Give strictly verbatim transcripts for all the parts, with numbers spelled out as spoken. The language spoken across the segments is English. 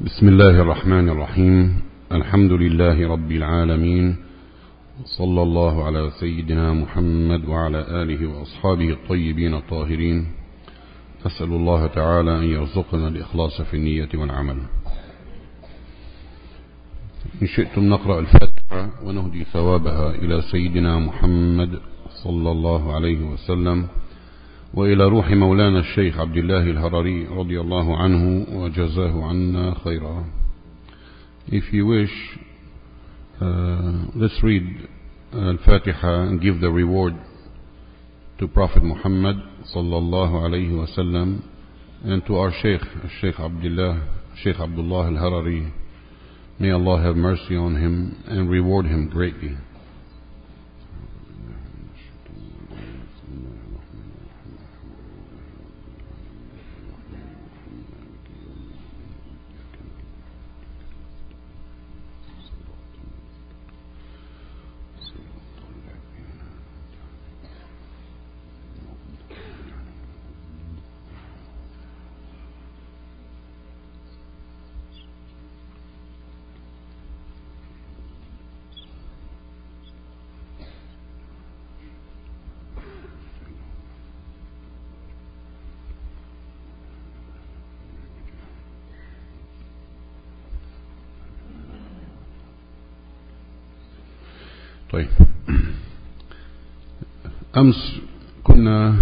بسم الله الرحمن الرحيم. الحمد لله رب العالمين، صلى الله على سيدنا محمد وعلى آله وأصحابه الطيبين الطاهرين. أسأل الله تعالى أن يرزقنا الإخلاص في النية والعمل. إن شئتم نقرأ الفاتحة ونهدي ثوابها إلى سيدنا محمد صلى الله عليه وسلم وإلى روح مولانا الشيخ عبد الله الهرري رضي الله عنه وجزاه عنا خيرا. If you wish, uh, let's read Al-Fatiha and give the reward to Prophet Muhammad sallallahu alayhi wa sallam and to our Sheikh, Sheikh Abdullah, Sheikh Abdullah Al-Harari. May Allah have mercy on him and reward him greatly. طيب، أمس كنا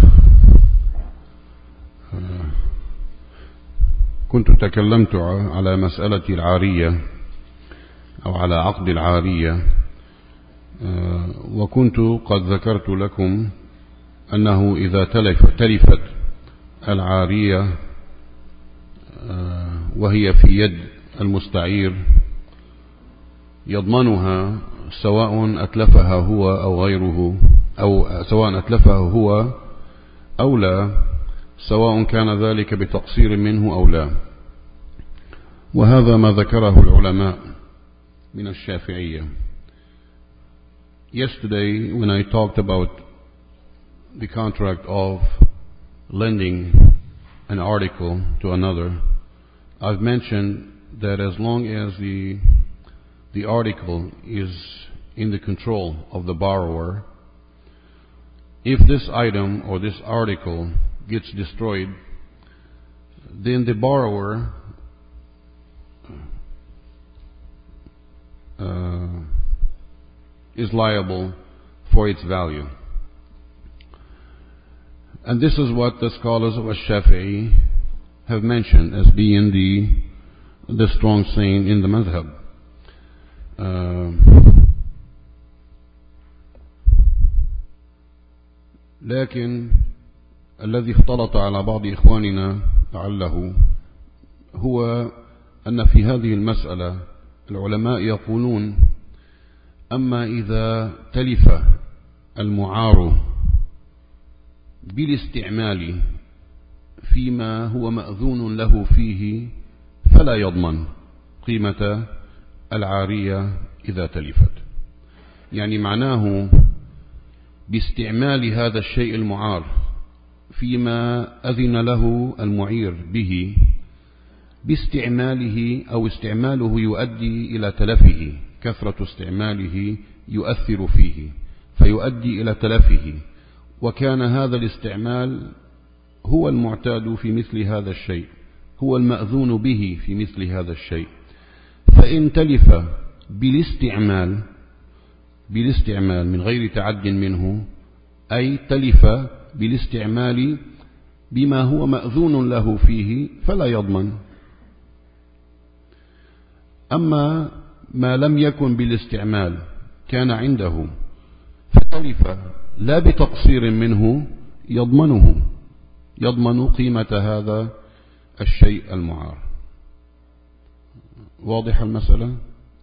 كنت تكلمت على مسألة العارية أو على عقد العارية، وكنت قد ذكرت لكم أنه إذا تلف تلفت العارية وهي في يد المستعير يضمنها، سواء أتلفها هو أو غيره، أو سواء أتلفها هو أو لا، سواء كان ذلك بتقصير منه أو لا. وهذا ما ذكره العلماء من الشافعية. Yesterday, when I talked about the contract of lending an article to another, I've mentioned that as long as the the article is in the control of the borrower, if this item or this article gets destroyed, then the borrower uh, is liable for its value. And this is what the scholars of Ash-Shafi'i have mentioned as being the, the strong saying in the madhab. Uh, لكن الذي اختلط على بعض إخواننا لعله هو أن في هذه المسألة العلماء يقولون: أما إذا تلف المعار بالاستعمال فيما هو مأذون له فيه فلا يضمن قيمة العارية إذا تلفت. يعني معناه باستعمال هذا الشيء المعار فيما أذن له المعير به، باستعماله أو استعماله يؤدي إلى تلفه، كثرة استعماله يؤثر فيه فيؤدي إلى تلفه، وكان هذا الاستعمال هو المعتاد في مثل هذا الشيء، هو المأذون به في مثل هذا الشيء. فإن تلف بالاستعمال بالاستعمال من غير تعد منه، أي تلف بالاستعمال بما هو مأذون له فيه، فلا يضمن. أما ما لم يكن بالاستعمال، كان عنده فتلف لا بتقصير منه، يضمنه يضمن قيمة هذا الشيء المعار. واضح المسألة؟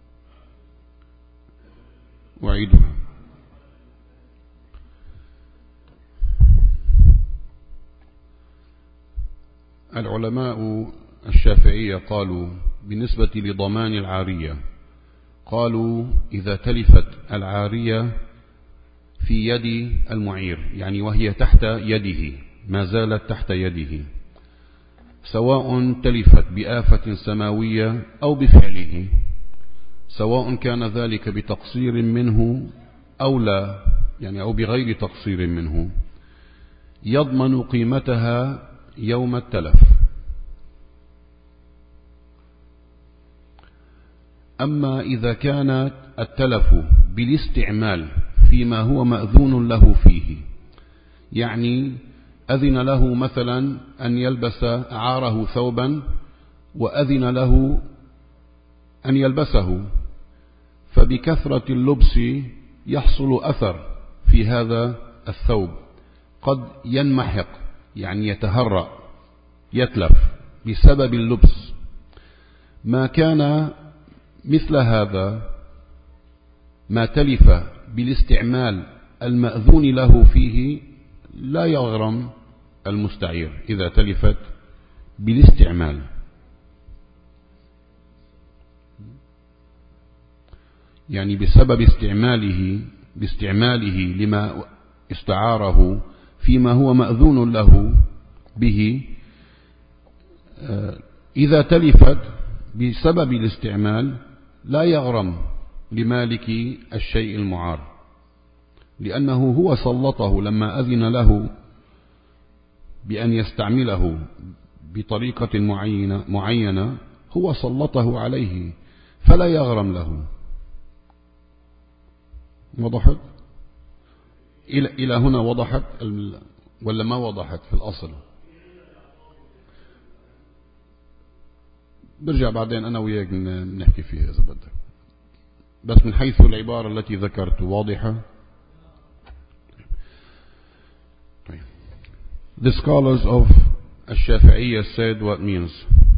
أعيدها. العلماء الشافعية قالوا بالنسبة لضمان العارية، قالوا إذا تلفت العارية في يد المعير، يعني وهي تحت يده، ما زالت تحت يده، سواء تلفت بآفة سماوية أو بفعله، سواء كان ذلك بتقصير منه أو لا، يعني أو بغير تقصير منه، يضمن قيمتها يوم التلف. أما إذا كان التلف بالاستعمال فيما هو مأذون له فيه، يعني أذن له مثلا أن يلبس أعاره ثوبا وأذن له أن يلبسه، فبكثرة اللبس يحصل أثر في هذا الثوب، قد ينمحق يعني يتهرأ يتلف بسبب اللبس. ما كان مثل هذا، ما تلف بالاستعمال المأذون له فيه، لا يغرم المستعير إذا تلفت بالاستعمال. يعني بسبب استعماله باستعماله لما استعاره فيما هو مأذون له به، إذا تلفت بسبب الاستعمال لا يغرم لمالك الشيء المعار، لأنه هو سلطه لما أذن له بأن يستعمله بطريقة معينة, معينة هو سلطه عليه، فلا يغرم له. وضحت؟ إلى, إلى هنا وضحت ولا ما وضحت في الأصل؟ برجع بعدين أنا وياك نحكي فيها إذا بدك، بس من حيث العبارة التي ذكرت واضحة. The scholars of Ash-Shafi'iyya said what means.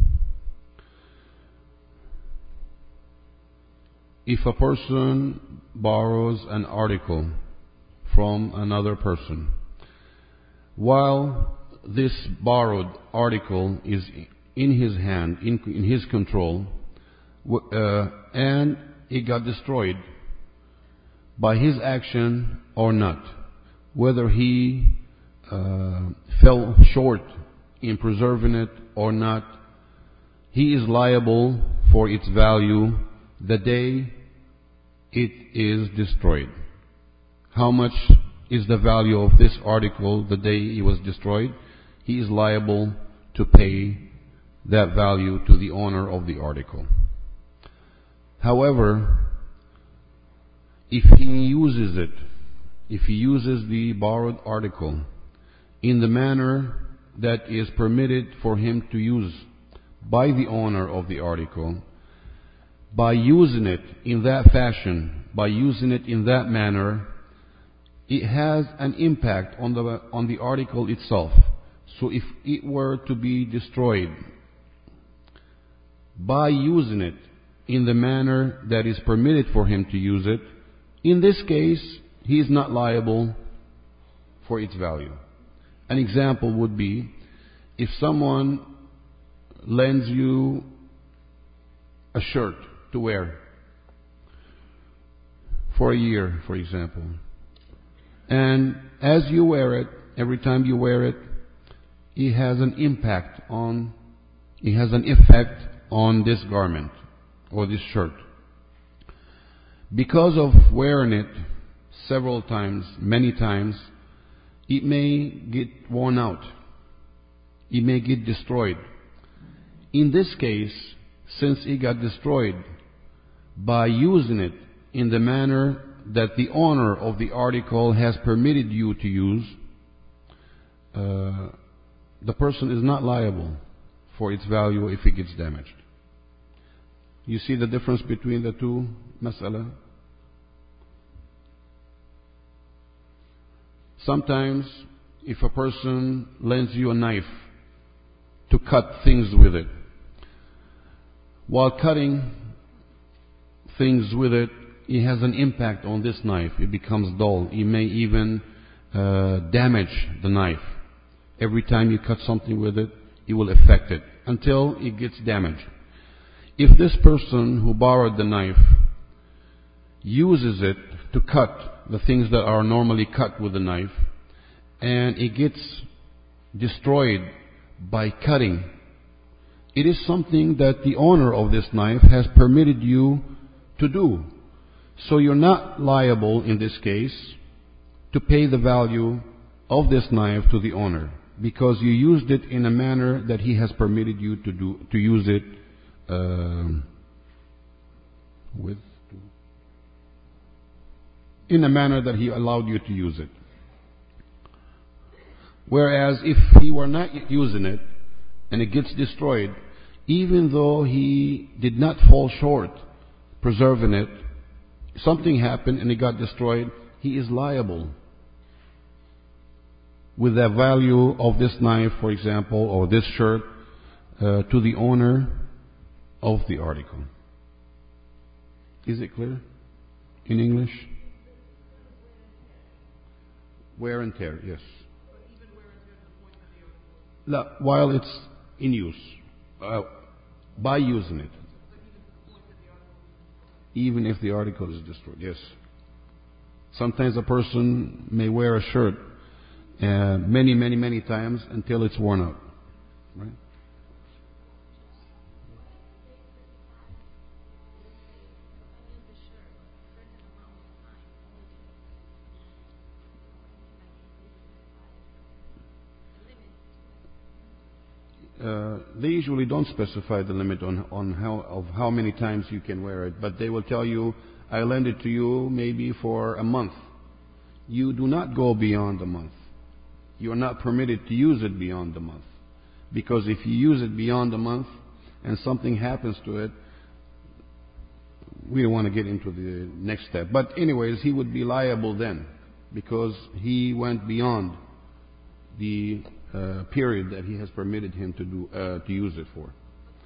If a person borrows an article from another person, while this borrowed article is in his hand, in, in his control, uh, and it got destroyed by his action or not, whether he uh, fell short in preserving it or not, he is liable for its value the day it is destroyed. How much is the value of this article the day it was destroyed? He is liable to pay that value to the owner of the article. However, if he uses it, if he uses the borrowed article in the manner that is permitted for him to use by the owner of the article, by using it in that fashion, by using it in that manner, it has an impact on the on the article itself. So if it were to be destroyed by using it in the manner that is permitted for him to use it, in this case, he is not liable for its value. An example would be if someone lends you a shirt to wear for a year, for example, and as you wear it, every time you wear it, it has an impact on, it has an effect on this garment or this shirt. Because of wearing it several times, many times, it may get worn out. It may get destroyed. In this case, since it got destroyed by using it in the manner that the owner of the article has permitted you to use, uh, the person is not liable for its value if it gets damaged. You see the difference between the two mas'ala? Sometimes, if a person lends you a knife to cut things with it, while cutting things with it, it has an impact on this knife. It becomes dull. It may even uh, damage the knife. Every time you cut something with it, it will affect it until it gets damaged. If this person who borrowed the knife uses it to cut the things that are normally cut with the knife, and it gets destroyed by cutting it is something that the owner of this knife has permitted you to do. So you're not liable in this case to pay the value of this knife to the owner, because you used it in a manner that he has permitted you to do, to use it um, with, in a manner that he allowed you to use it. Whereas if he were not using it and it gets destroyed, even though he did not fall short preserving it, something happened and it got destroyed, he is liable with the value of this knife, for example, or this shirt, uh, to the owner of the article. Is it clear in English? Wear and tear, yes. La, while it's in use, uh, by using it, even if the article is destroyed, yes. Sometimes a person may wear a shirt uh, many, many, many times until it's worn out, right? Uh, they usually don't specify the limit on, on how, of how many times you can wear it, but they will tell you, I lend it to you maybe for a month. You do not go beyond a month. You are not permitted to use it beyond the month. Because if you use it beyond a month and something happens to it, we don't want to get into the next step. But anyways, he would be liable then, because he went beyond the uh, period that he has permitted him to do uh, to use it for.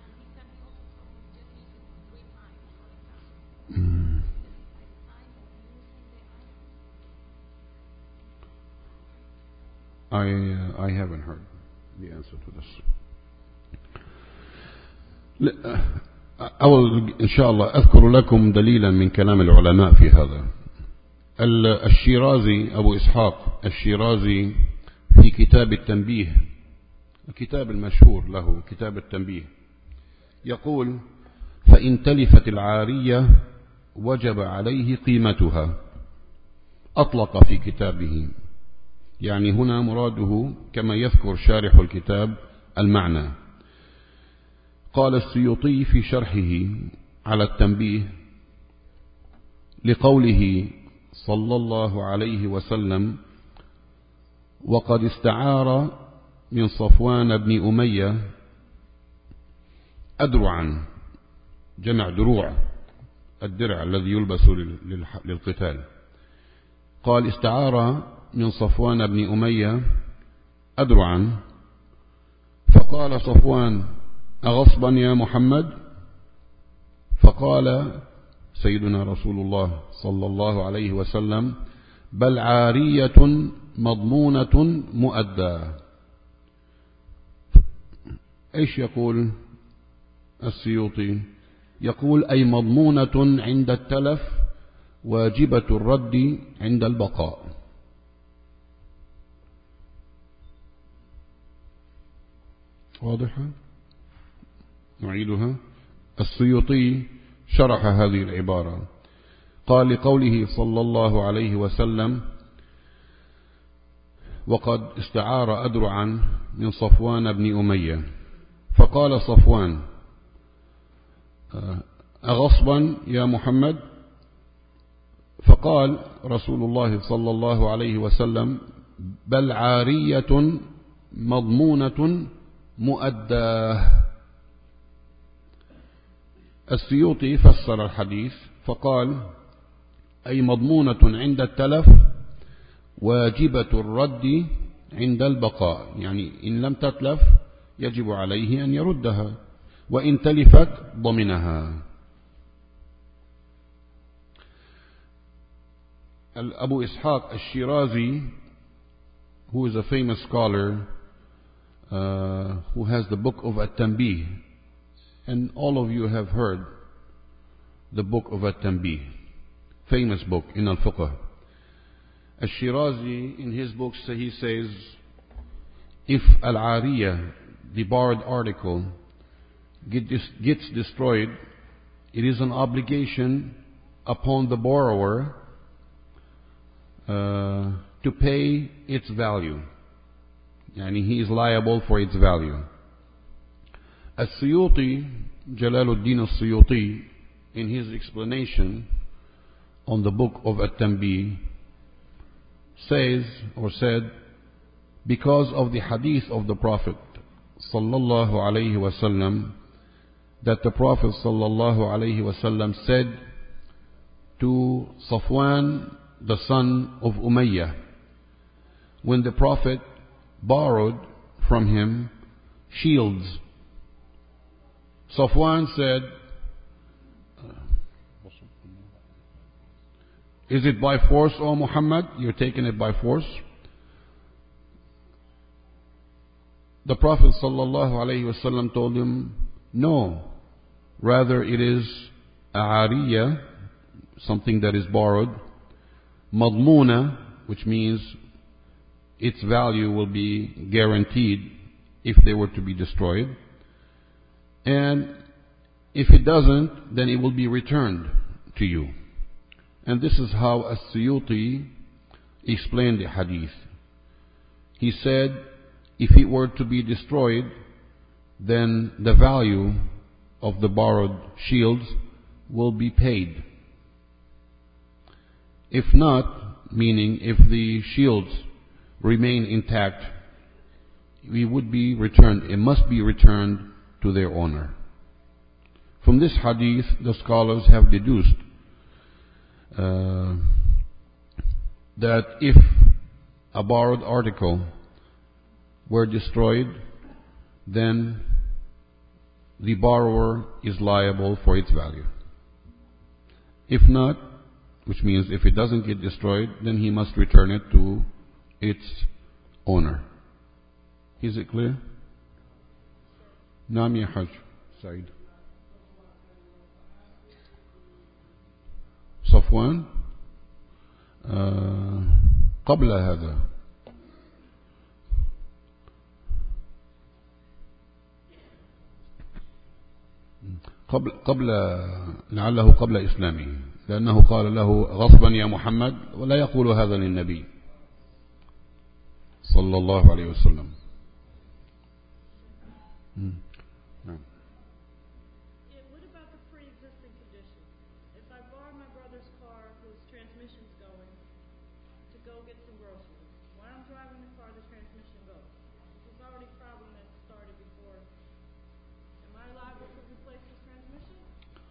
Mm. I uh, I haven't heard the answer to this. أول إن شاء الله أذكر لكم دليلا من كلام العلماء في هذا. الشيرازي أبو إسحاق الشيرازي في كتاب التنبيه، الكتاب المشهور له كتاب التنبيه، يقول: فإن تلفت العارية وجب عليه قيمتها. أطلق في كتابه، يعني هنا مراده كما يذكر شارح الكتاب المعنى. قال السيوطي في شرحه على التنبيه لقوله صلى الله عليه وسلم: وقد استعار من صفوان بن أمية أدرعا، جمع دروع، الدرع الذي يلبس للقتال. قال: استعار من صفوان بن أمية أدرعا، فقال صفوان: أغصبا يا محمد؟ فقال سيدنا رسول الله صلى الله عليه وسلم: بل عارية مضمونة مؤداة. إيش يقول السيوطي؟ يقول: أي مضمونة عند التلف، واجبة الرد عند البقاء. واضحة؟ نعيدها. السيوطي شرح هذه العبارة، قال: لقوله صلى الله عليه وسلم: وقد استعار أدرعا من صفوان بن أمية، فقال صفوان: أغصبا يا محمد؟ فقال رسول الله صلى الله عليه وسلم: بل عارية مضمونة مؤداه. السيوطي فسر الحديث فقال: أي مضمونة عند التلف، واجبة الرد عند البقاء، يعني إن لم تتلف يجب عليه أن يردها، وإن تلفت ضمنها. Abu Ishaq al-Shirazi, who is a famous scholar, uh, who has the book of At-Tanbih, and all of you have heard the book of At-Tanbih, famous book in Al-Fiqh. Al-Shirazi, in his book, he says, if Al-Ariyah, the borrowed article, get dis- gets destroyed, it is an obligation upon the borrower uh, to pay its value. And he is liable for its value. As-Suyuti, Jalaluddin As-Suyuti, in his explanation on the book of At-Tanbih, says or said, because of the hadith of the Prophet sallallahu alaihi wasallam, that the Prophet sallallahu alaihi wasallam said to Safwan, the son of Umayyah, when the Prophet borrowed from him shields. Safwan said, is it by force, O Muhammad? You're taking it by force? The Prophet sallallahu alaihi wasallam told him, no, rather it is a'ariyah, something that is borrowed, madmuna, which means its value will be guaranteed if they were to be destroyed, and if it doesn't, then it will be returned to you. And this is how As-Suyuti explained the hadith. He said, if it were to be destroyed, then the value of the borrowed shields will be paid. If not, meaning if the shields remain intact, we would be returned, it must be returned to their owner. From this hadith, the scholars have deduced uh, that if a borrowed article were destroyed, then the borrower is liable for its value. If not, which means if it doesn't get destroyed, then he must return it to its owner. Is it clear? نعم يا حاج سعيد. صفوان آه قبل هذا قبل قبل لعله قبل إسلامه، لأنه قال له غصبا يا محمد، ولا يقول هذا للنبي صلى الله عليه وسلم. نعم. What about the pre-existing condition? If I borrow my brother's car whose transmission's going to go get some groceries, while I'm driving the car, the transmission goes. There's already a problem that started before. Am I liable to replace this transmission?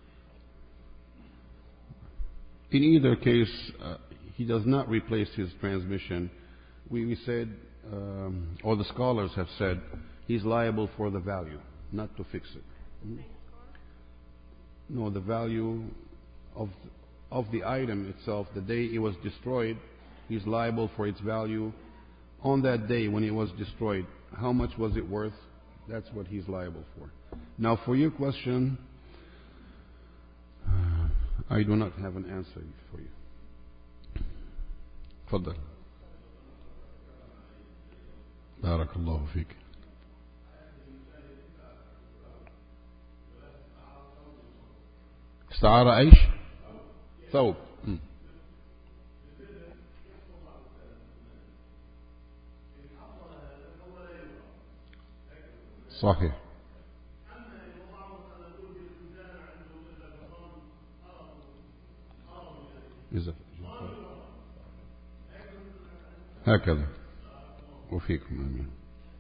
In either case, uh, he does not replace his transmission. We, we said, um, or the scholars have said, he's liable for the value, not to fix it. Hmm? No, the value of of the item itself, the day it was destroyed, he's liable for its value on that day when it was destroyed. How much was it worth? That's what he's liable for. Now, for your question, I do not have an answer for you. تفضل. بارك الله فيك. استعار ايش؟ ثوب. صحيح. هكذا وفيكم آمين.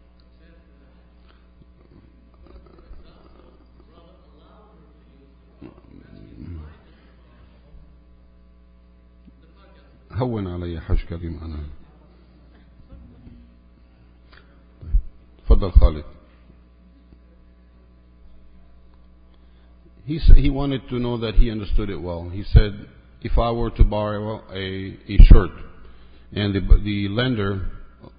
هون علي حاج كريم أنا. تفضل خالد. He he wanted to know that he understood it well. He said, if I were to borrow a a shirt, and the the lender,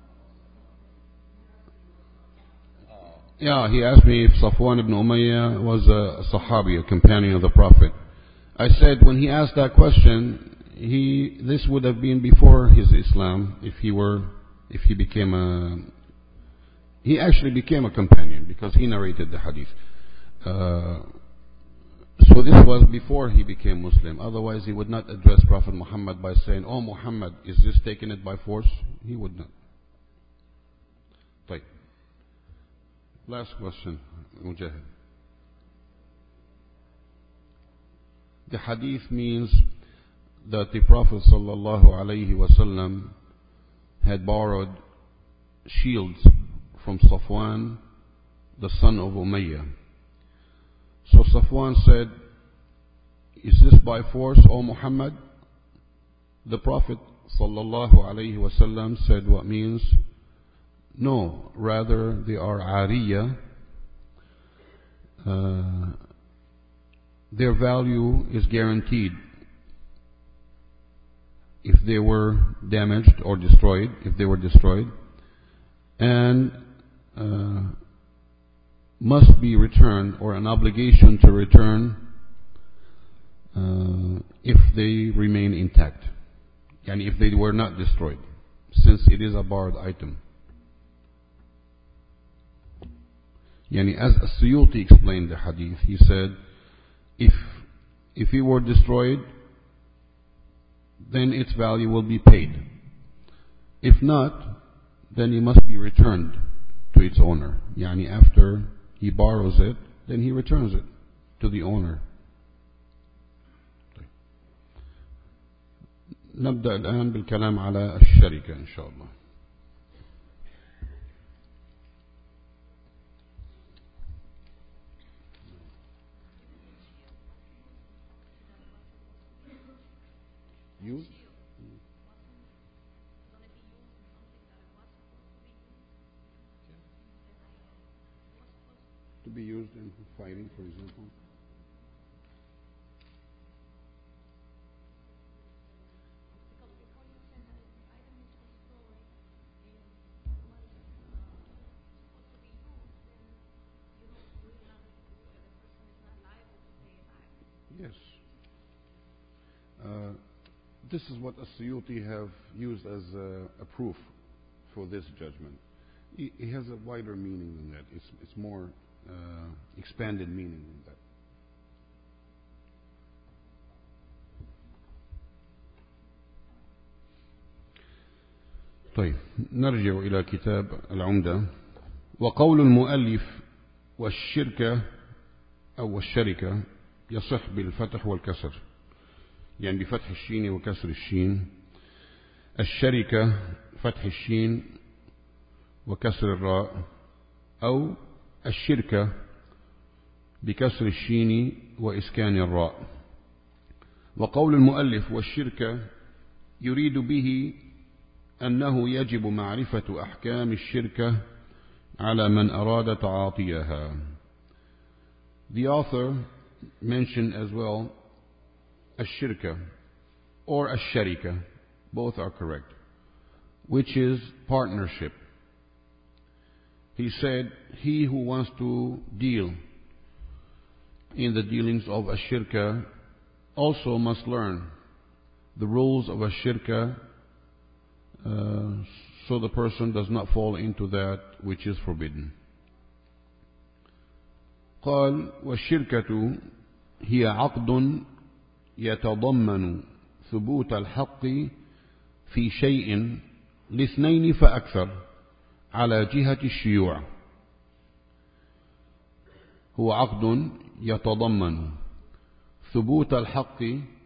yeah, he asked me if Safwan ibn Umayyah was a, a Sahabi, a companion of the Prophet. I said, when he asked that question, he this would have been before his Islam. If he were, if he became a, he actually became a companion because he narrated the hadith. Uh, so this was before he became Muslim. Otherwise, he would not address Prophet Muhammad by saying, "Oh Muhammad, is this taking it by force?" He would not. طيب. Last question, Mujahid. The hadith means that the Prophet sallallahu alaihi wasallam had borrowed shields from Safwan, the son of Umayyah. So Safwan said, "Is this by force, O Muhammad?" The Prophet sallallahu alaihi wasallam said, "What means? No, rather they are ariya. Uh, their value is guaranteed. If they were damaged or destroyed, if they were destroyed, and uh, must be returned, or an obligation to return uh, if they remain intact, and if they were not destroyed, since it is a borrowed item." Yani, as As-Suyuti explained the hadith, he said, if if it were destroyed, then its value will be paid. If not, then it must be returned to its owner. Yani, after he borrows it, then he returns it to the owner. نبدأ الآن بالكلام على الشركة إن شاء الله. Use? To be used in fighting, for example. Yes. Uh, this is what As-Suyuti have used as a, a proof for this judgment. It, it has a wider meaning than that. It's, it's more uh, expanded meaning than that. طيب، نرجع إلى كتاب العمدة. وقول المؤلف والشركة أو الشركة يصح بالفتح والكسر، يعني بفتح الشين وكسر الشين. الشركة فتح الشين وكسر الراء، أو الشركة بكسر الشين وإسكان الراء. وقول المؤلف والشركة يريد به أنه يجب معرفة أحكام الشركة على من أراد تعاطيها. The author mentioned as well الشركة or الشركة, both are correct, which is partnership. He said, he who wants to deal in the dealings of a shirka also must learn the rules of a shirka, uh, so the person does not fall into that which is forbidden. قال والشركة هي عقد يتضمن ثبوت الحق في شيء لاثنين فأكثر على جهة الشيوع. هو عقد يتضمن ثبوت الحق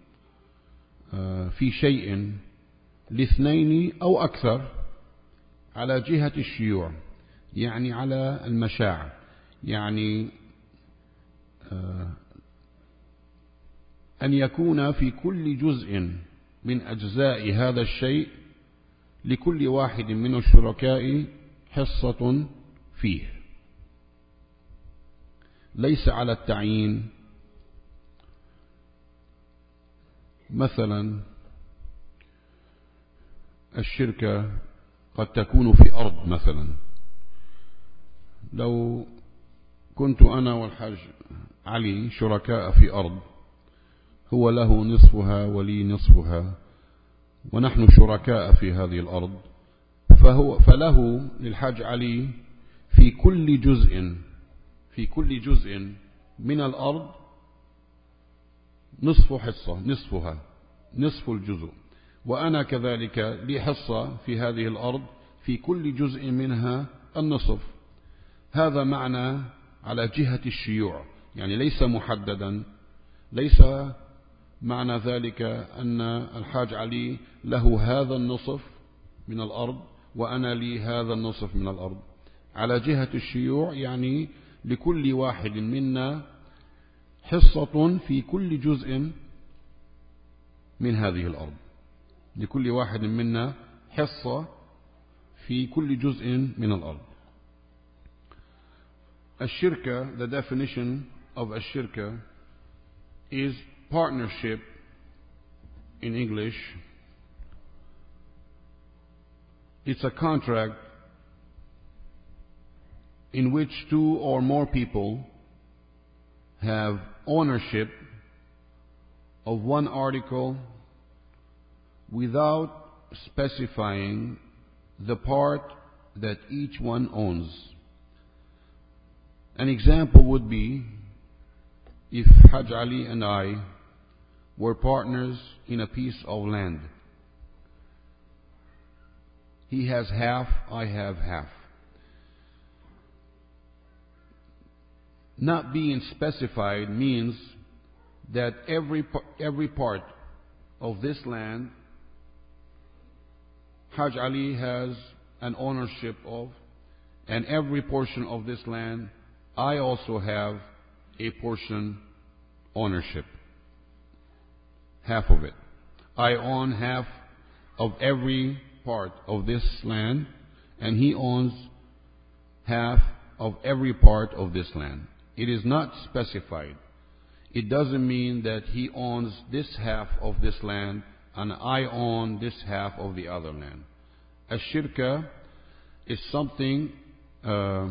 في شيء لاثنين أو أكثر على جهة الشيوع، يعني على المشاع، يعني أن يكون في كل جزء من أجزاء هذا الشيء لكل واحد من الشركاء حصة فيه، ليس على التعيين. مثلا الشركة قد تكون في أرض، مثلا لو كنت أنا والحاج علي شركاء في أرض، هو له نصفها ولي نصفها، ونحن شركاء في هذه الأرض، فهو فله للحاج علي في كل جزء في كل جزء من الأرض نصف حصة، نصفها، نصف الجزء، وأنا كذلك لي حصة في هذه الأرض في كل جزء منها النصف. هذا معنى على جهة الشيوع، يعني ليس محددا، ليس معنى ذلك أن الحاج علي له هذا النصف من الأرض وأنا لي هذا النصف من الأرض. على جهة الشيوع يعني لكل واحد منا حصة في كل جزء من هذه الأرض، لكل واحد منا حصة في كل جزء من الأرض. الشركة, the definition of a shirka is partnership in English. It's a contract in which two or more people have ownership of one article without specifying the part that each one owns. An example would be if Hajj Ali and I were partners in a piece of land. He has half, I have half. Not being specified means that every, every part of this land Hajj Ali has an ownership of, and every portion of this land I also have a portion ownership, half of it. I own half of every part of this land, and he owns half of every part of this land. It is not specified. It doesn't mean that he owns this half of this land and I own this half of the other land. A shirka is something, uh,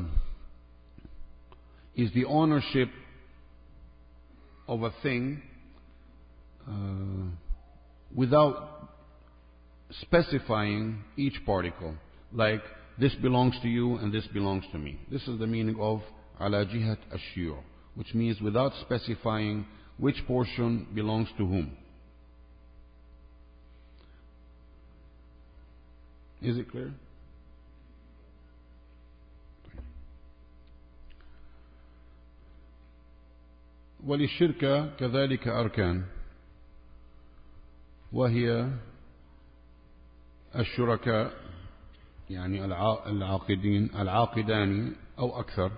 is the ownership of a thing uh, without specifying each particle, like this belongs to you and this belongs to me. This is the meaning of ala jihat ash-shiyu', which means without specifying which portion belongs to whom. Is it clear? وللشركة كذلك أركان، وهي الشركاء يعني العاقدين العاقدان أو أكثر،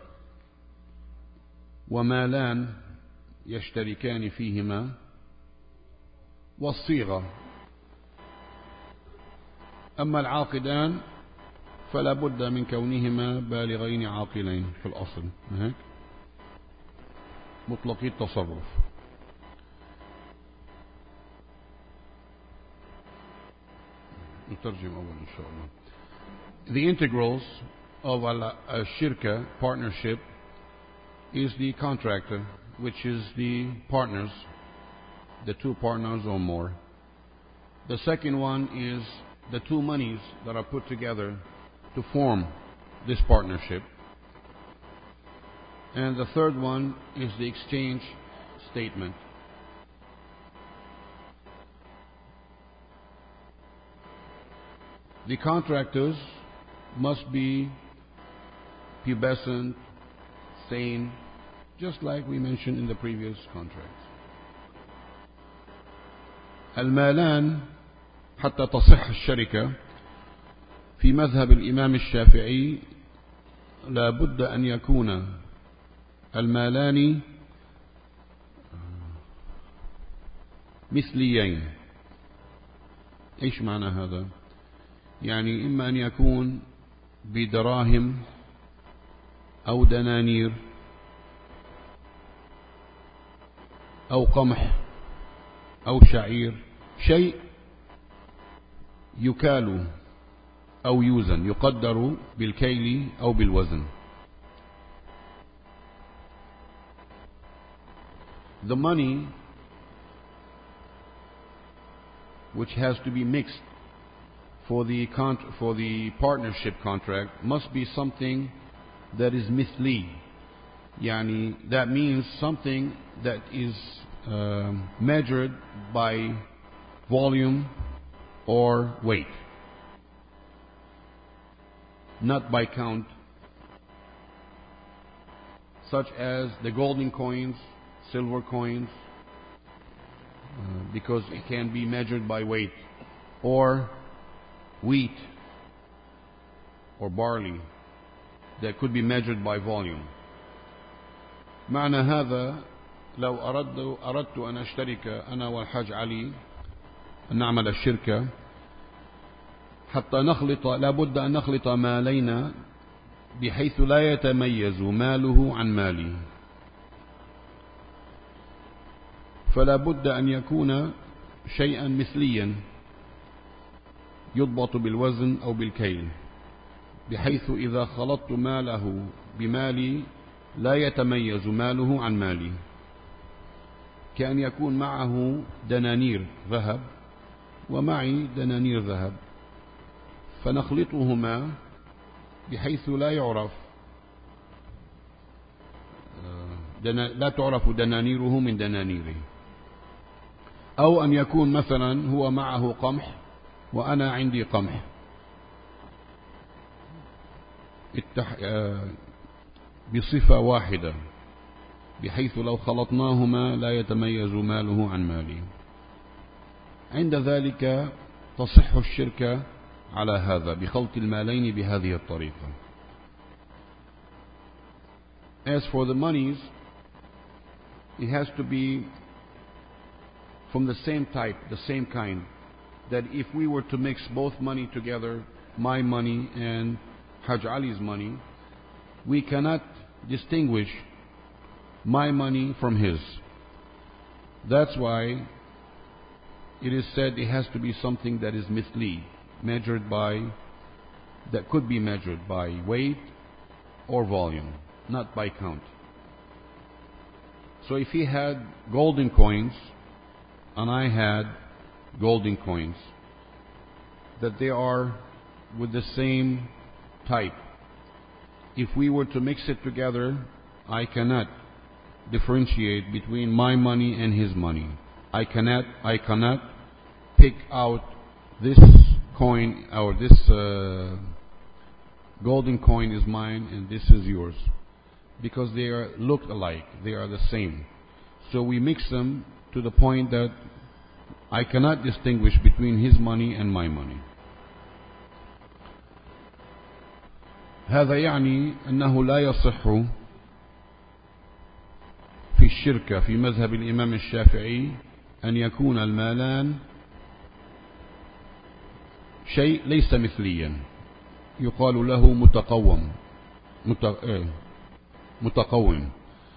ومالان يشتركان فيهما، والصيغة. أما العاقدان فلا بد من كونهما بالغين عاقلين في الأصل، هيك مطلقي التصرف. نترجم أول إن شاء الله. The integrals of a shirka, partnership, is the contractor, which is the partners, the two partners or more. The second one is the two monies that are put together to form this partnership. And the third one is the exchange statement. The contractors must be pubescent, sane, just like we mentioned in the previous contracts. المالان حتى تصح الشركة في مذهب الإمام الشافعي لا بد أن يكون المالان مثليين. إيش معنى هذا؟ يعني إما أن يكون بدراهم أو دنانير أو قمح أو شعير، شيء يكال أو يوزن، يقدر بالكيل أو بالوزن. The money which has to be mixed for the con- for the partnership contract must be something that is mithli, Yani that means something that is uh, measured by volume or weight, not by count, such as the golden coins, silver coins, uh, because it can be measured by weight, or wheat or barley that could be measured by volume. معنى هذا لو أردت, أردت أن أشترك أنا والحاج علي أن نعمل الشركة حتى نخلط لابد أن نخلط مالينا بحيث لا يتميز ماله عن مالي، فلا بد أن يكون شيئا مثليا يضبط بالوزن أو بالكيل، بحيث إذا خلطت ماله بمالي لا يتميز ماله عن مالي، كأن يكون معه دنانير ذهب ومعي دنانير ذهب، فنخلطهما بحيث لا يعرف لا تعرف دنانيره من دنانيره. أو أن يكون مثلا هو معه قمح وأنا عندي قمح بصفة واحدة، بحيث لو خلطناهما لا يتميز ماله عن مالي. عند ذلك تصح الشركة على هذا بخلط المالين بهذه الطريقة. As for the monies, it has to be from the same type, the same kind, that if we were to mix both money together, my money and Hajj Ali's money, we cannot distinguish my money from his. That's why it is said it has to be something that is mithli, measured by, that could be measured by weight or volume, not by count. So if he had golden coins and I had golden coins, that they are with the same type, if we were to mix it together, I cannot differentiate between my money and his money. I cannot, I cannot pick out this coin or this uh, golden coin is mine and this is yours, because they are look alike, they are the same. So we mix them to the point that I cannot distinguish between his money and my money. هذا يعني أنه لا يصح في الشركة في مذهب الإمام الشافعي أن يكون المالان شيء ليس مثليا يقال له متقوم متقوم.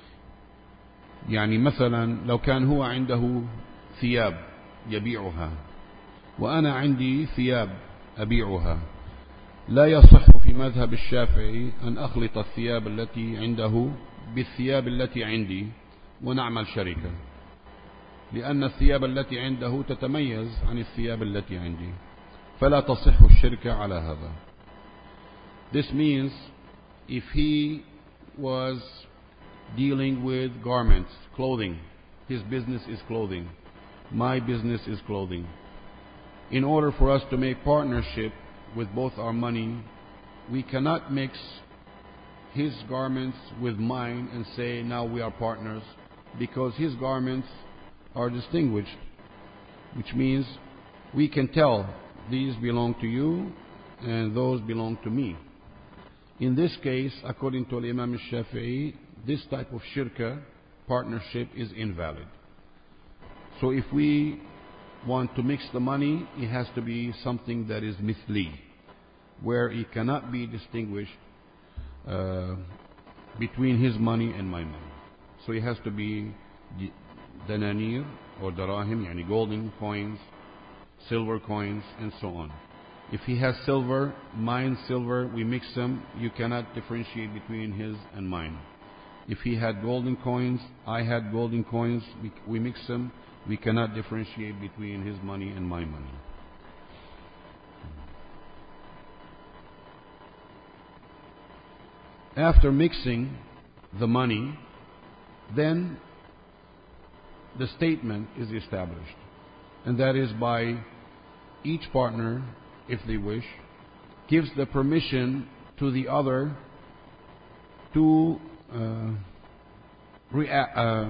يعني مثلا لو كان هو عنده ثياب يبيعها وأنا عندي ثياب أبيعها، لا يصح في مذهب الشافعي أن أخلط الثياب التي عنده بالثياب التي عندي ونعمل شركة، لأن الثياب التي عنده تتميز عن الثياب التي عندي، فلا تصح الشركة على هذا. This means if he was dealing with garments, clothing, his business is clothing, my business is clothing. In order for us to make partnership with both our money, we cannot mix his garments with mine and say now we are partners, because his garments are distinguished, which means we can tell these belong to you and those belong to me. In this case, according to Imam al-Shafi'i, this type of shirka, partnership, is invalid. So if we want to mix the money, it has to be something that is mithli, where it cannot be distinguished uh, between his money and my money. So it has to be dananir or darahim, yani golden coins, silver coins, and so on. If he has silver, mine silver, we mix them, you cannot differentiate between his and mine. If he had golden coins, I had golden coins, we, we mix them, we cannot differentiate between his money and my money. After mixing the money, then the statement is established. And that is by each partner, if they wish, gives the permission to the other to uh, react, uh,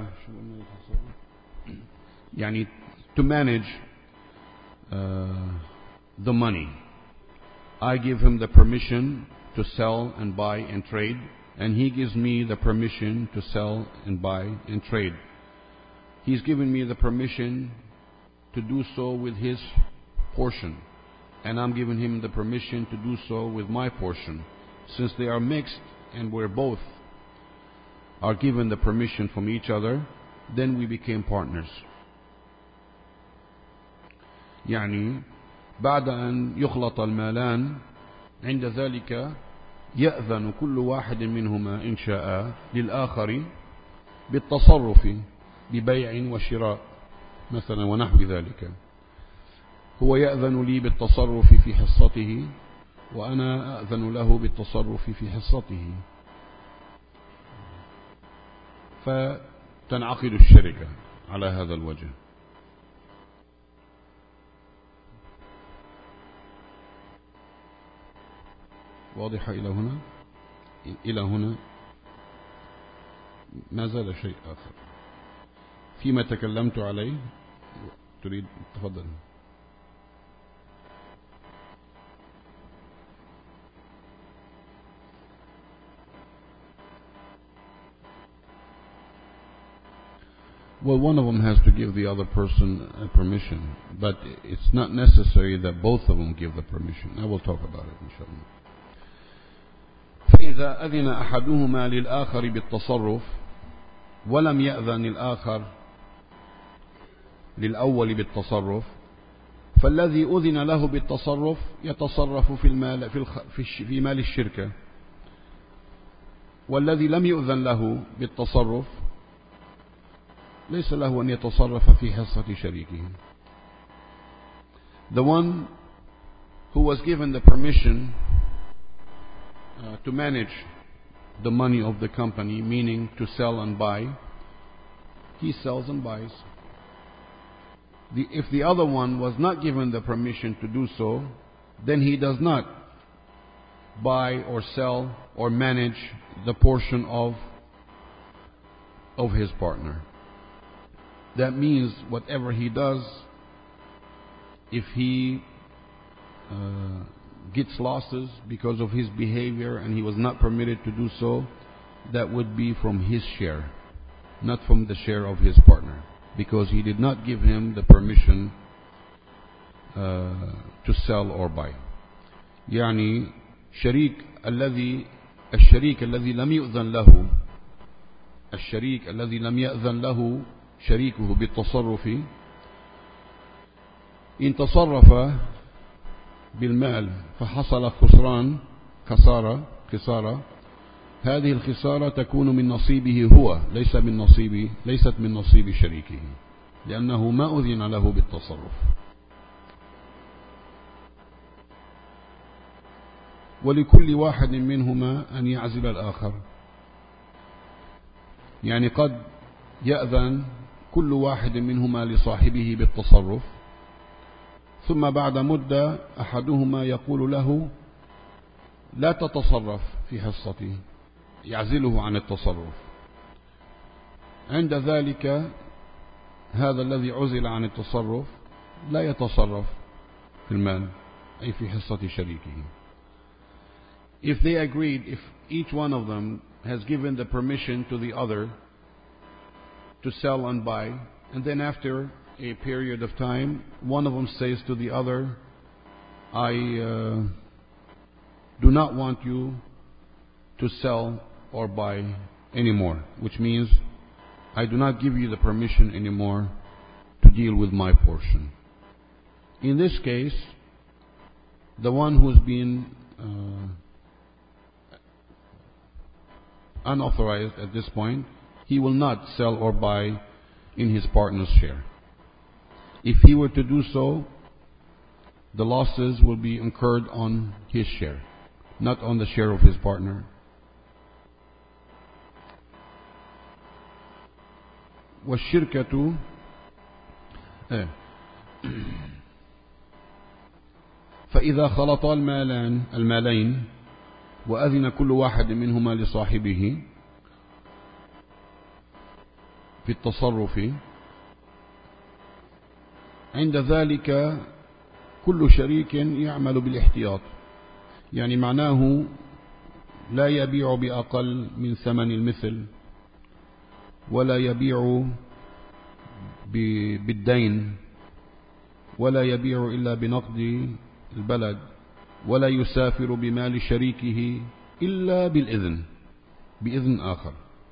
يعني to manage uh, the money. I give him the permission to sell and buy and trade, and he gives me the permission to sell and buy and trade. He's given me the permission to do so with his portion, and I'm giving him the permission to do so with my portion. Since they are mixed and we're both are given the permission from each other, then we became partners. يعني بعد أن يخلط المالان عند ذلك يأذن كل واحد منهما إن شاء للآخر بالتصرف ببيع وشراء مثلا ونحو ذلك. هو يأذن لي بالتصرف في حصته وأنا أأذن له بالتصرف في حصته، فتنعقد الشركة على هذا الوجه. واضحة إلى هنا؟ إلى هنا ما زال شيء آخر فيما تكلمت عليه تريد؟ تفضل. Well, one of them has to give the other person a permission, but it's not necessary that both of them give the permission. I will talk about it, inshallah. فإذا أذن أحدهما للآخر بالتصرف ولم يأذن الآخر للأول بالتصرف، فالذي أذن له بالتصرف يتصرف في المال في, الخ في, في مال الشركة، والذي لم يؤذن له بالتصرف ليس له أن يتصرف في حصة شريكه. The one who was given the permission uh, to manage the money of the company, meaning to sell and buy, he sells and buys. The, if the other one was not given the permission to do so, then he does not buy or sell or manage the portion of of his partner. That means whatever he does, if he uh, gets losses because of his behavior and he was not permitted to do so, that would be from his share, not from the share of his partner, because he did not give him the permission uh, to sell or buy. يعني شريك الذي الشريك الذي لم يؤذن له الشريك الذي لم يأذن له شريكه بالتصرف إن تصرف بالمال فحصل خسران خسارة خسارة هذه الخسارة تكون من نصيبه هو، ليس من نصيب ليست من نصيب شريكه، لأنه ما أذن له بالتصرف. ولكل واحد منهما أن يعزل الآخر، يعني قد يأذن كل واحد منهما لصاحبه بالتصرف، ثم بعد مدة أحدهما يقول له لا تتصرف في حصتي، يعزله عن التصرف. عند ذلك هذا الذي عزل عن التصرف لا يتصرف في المال، أي في حصة شريكه. If they agreed, if each one of them has given the permission to the other to sell and buy, and then after a period of time, one of them says to the other, I uh, do not want you to sell or buy anymore, which means I do not give you the permission anymore to deal with my portion. In this case, the one who's been uh, unauthorized at this point, he will not sell or buy in his partner's share. If he were to do so, the losses will be incurred on his share, not on the share of his partner. والشركة آه. فإذا خلطا المالان المالين وأذن كل واحد منهما لصاحبه في التصرف، عند ذلك كل شريك يعمل بالاحتياط، يعني معناه لا يبيع بأقل من ثمن المثل، ولا يبيع بالدين، ولا يبيع إلا بنقد البلد، ولا يسافر بمال شريكه إلا بالإذن بإذن آخر.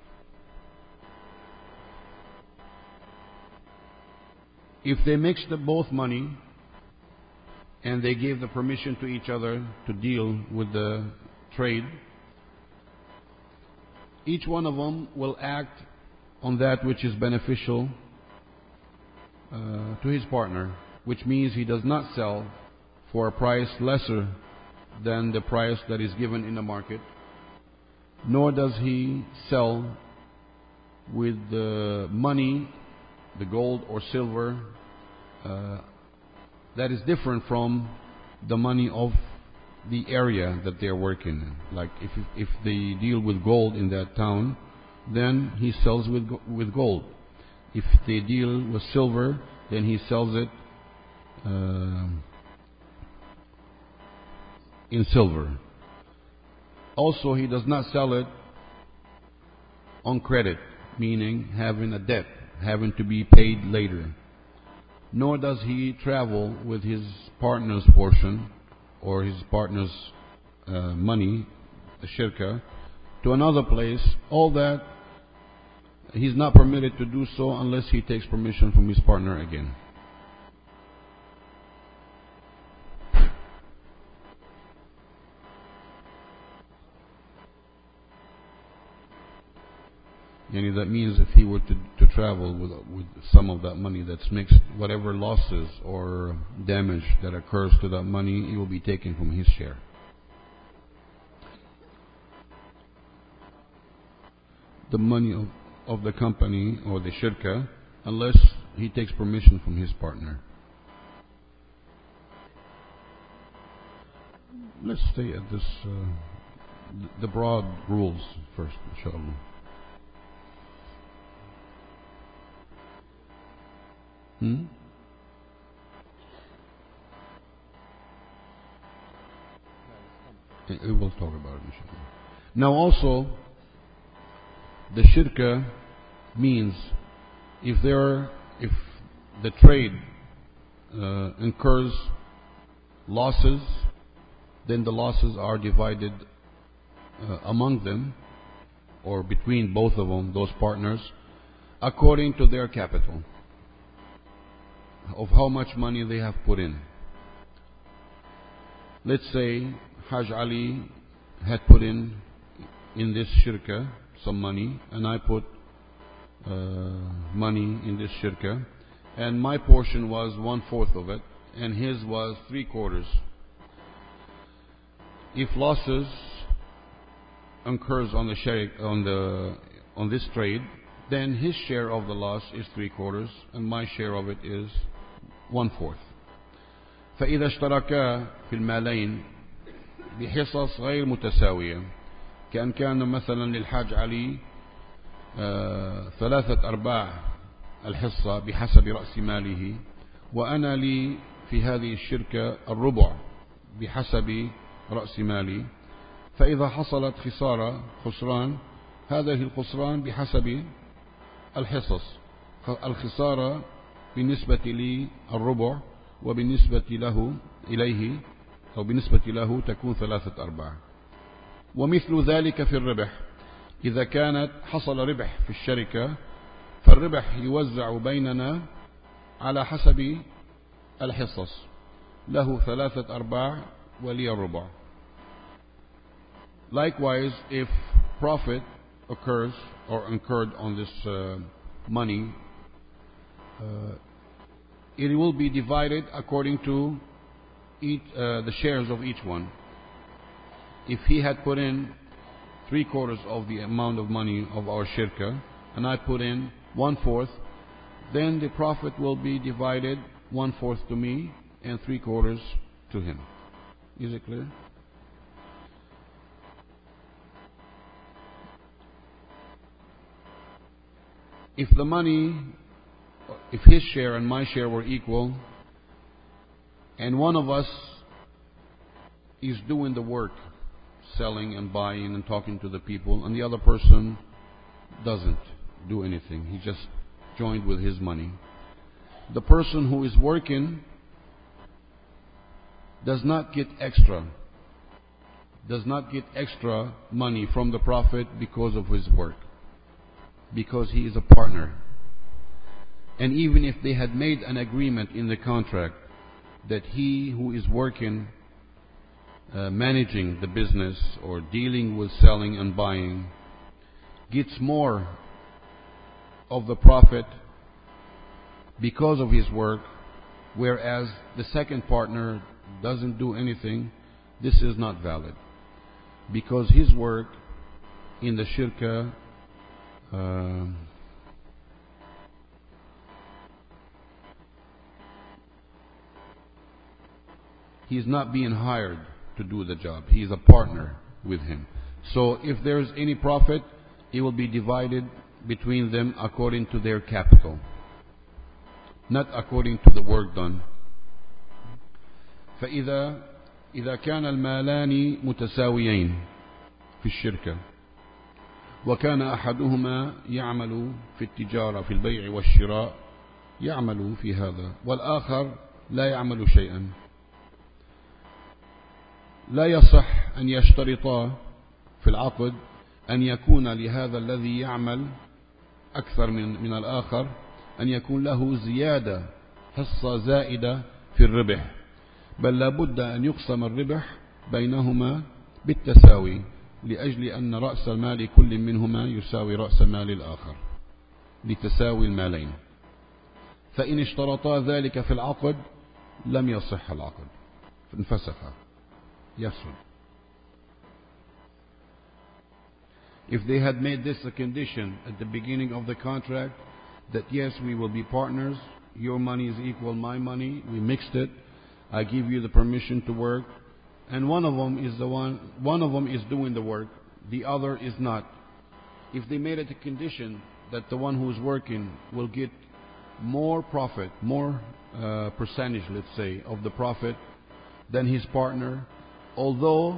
If they mixed both money and they gave the permission to each other to deal with the trade, each one of them will act on that which is beneficial uh, to his partner, which means he does not sell for a price lesser than the price that is given in the market, nor does he sell with the money, the gold or silver, uh, that is different from the money of the area that they are working in. Like if if they deal with gold in that town, then he sells with with gold. If they deal with silver, then he sells it uh, in silver. Also, he does not sell it on credit, meaning having a debt, having to be paid later. Nor does he travel with his partner's portion or his partner's uh, money, the shirka, to another place. All that, he's not permitted to do so unless he takes permission from his partner again. And that means if he were to, to travel with, with some of that money that's mixed, whatever losses or damage that occurs to that money, it will be taken from his share. The money of, of the company or the shirka, unless he takes permission from his partner. Let's stay at this, uh, the broad rules first, inshallah. Hmm? We will talk about it, inshallah. Now also, the shirka means if there, if the trade uh, incurs losses, then the losses are divided uh, among them or between both of them, those partners, according to their capital, of how much money they have put in. Let's say Haj Ali had put in in this shirka some money, and I put uh, money in this shirka, and my portion was one fourth of it, and his was three quarters. If losses occurs on the sharik, on the on this trade, then his share of the loss is three quarters, and my share of it is one fourth. فإذا اشتركا في المالين بحصص غير متساوية، كأن كان مثلا للحاج علي آه ثلاثة أرباع الحصة بحسب رأس ماله، وأنا لي في هذه الشركة الربع بحسب رأس مالي، فإذا حصلت خسارة خسران، هذه الخسران بحسب الحصص، الخسارة بالنسبة لي الربع، وبالنسبة له إليه أو بالنسبة له تكون ثلاثة أرباع. ومثل ذلك في الربح، إذا كانت حصل ربح في الشركة، فالربح يوزع بيننا على حسب الحصص، له ثلاثة أرباع ولي الربع. Likewise, if profit occurs or incurred on this uh, money, uh, it will be divided according to each, uh, the shares of each one. If he had put in three quarters of the amount of money of our shirka, and I put in one fourth, then the profit will be divided one-fourth to me and three-quarters to him. Is it clear? If the money, if his share and my share were equal, and one of us is doing the work, selling and buying and talking to the people, and the other person doesn't do anything, he just joined with his money, the person who is working does not get extra, does not get extra money from the profit because of his work, because he is a partner. And even if they had made an agreement in the contract that he who is working, uh, managing the business or dealing with selling and buying, gets more of the profit because of his work, whereas the second partner doesn't do anything, this is not valid. Because his work in the shirka uh, he is not being hired to do the job. He is a partner with him. So if there is any profit, it will be divided between them according to their capital, not according to the work done. فإذا إذا كان المالان متساويين في الشركة وكان أحدهما يعمل في التجارة في البيع والشراء يعمل في هذا والآخر لا يعمل شيئا، لا يصح أن يشترطا في العقد أن يكون لهذا الذي يعمل أكثر من من الآخر أن يكون له زيادة حصة زائدة في الربح، بل لابد أن يقسم الربح بينهما بالتساوي لأجل أن رأس المال كل منهما يساوي رأس مال الآخر لتساوي المالين. فإن اشترطا ذلك في العقد لم يصح العقد، انفسخ، يفسد. If they had made this a condition at the beginning of the contract, that yes, we will be partners, your money is equal my money, we mixed it, I give you the permission to work, and one of them is the one, one of them is doing the work, the other is not. If they made it a condition that the one who is working will get more profit, more uh, percentage, let's say, of the profit than his partner, although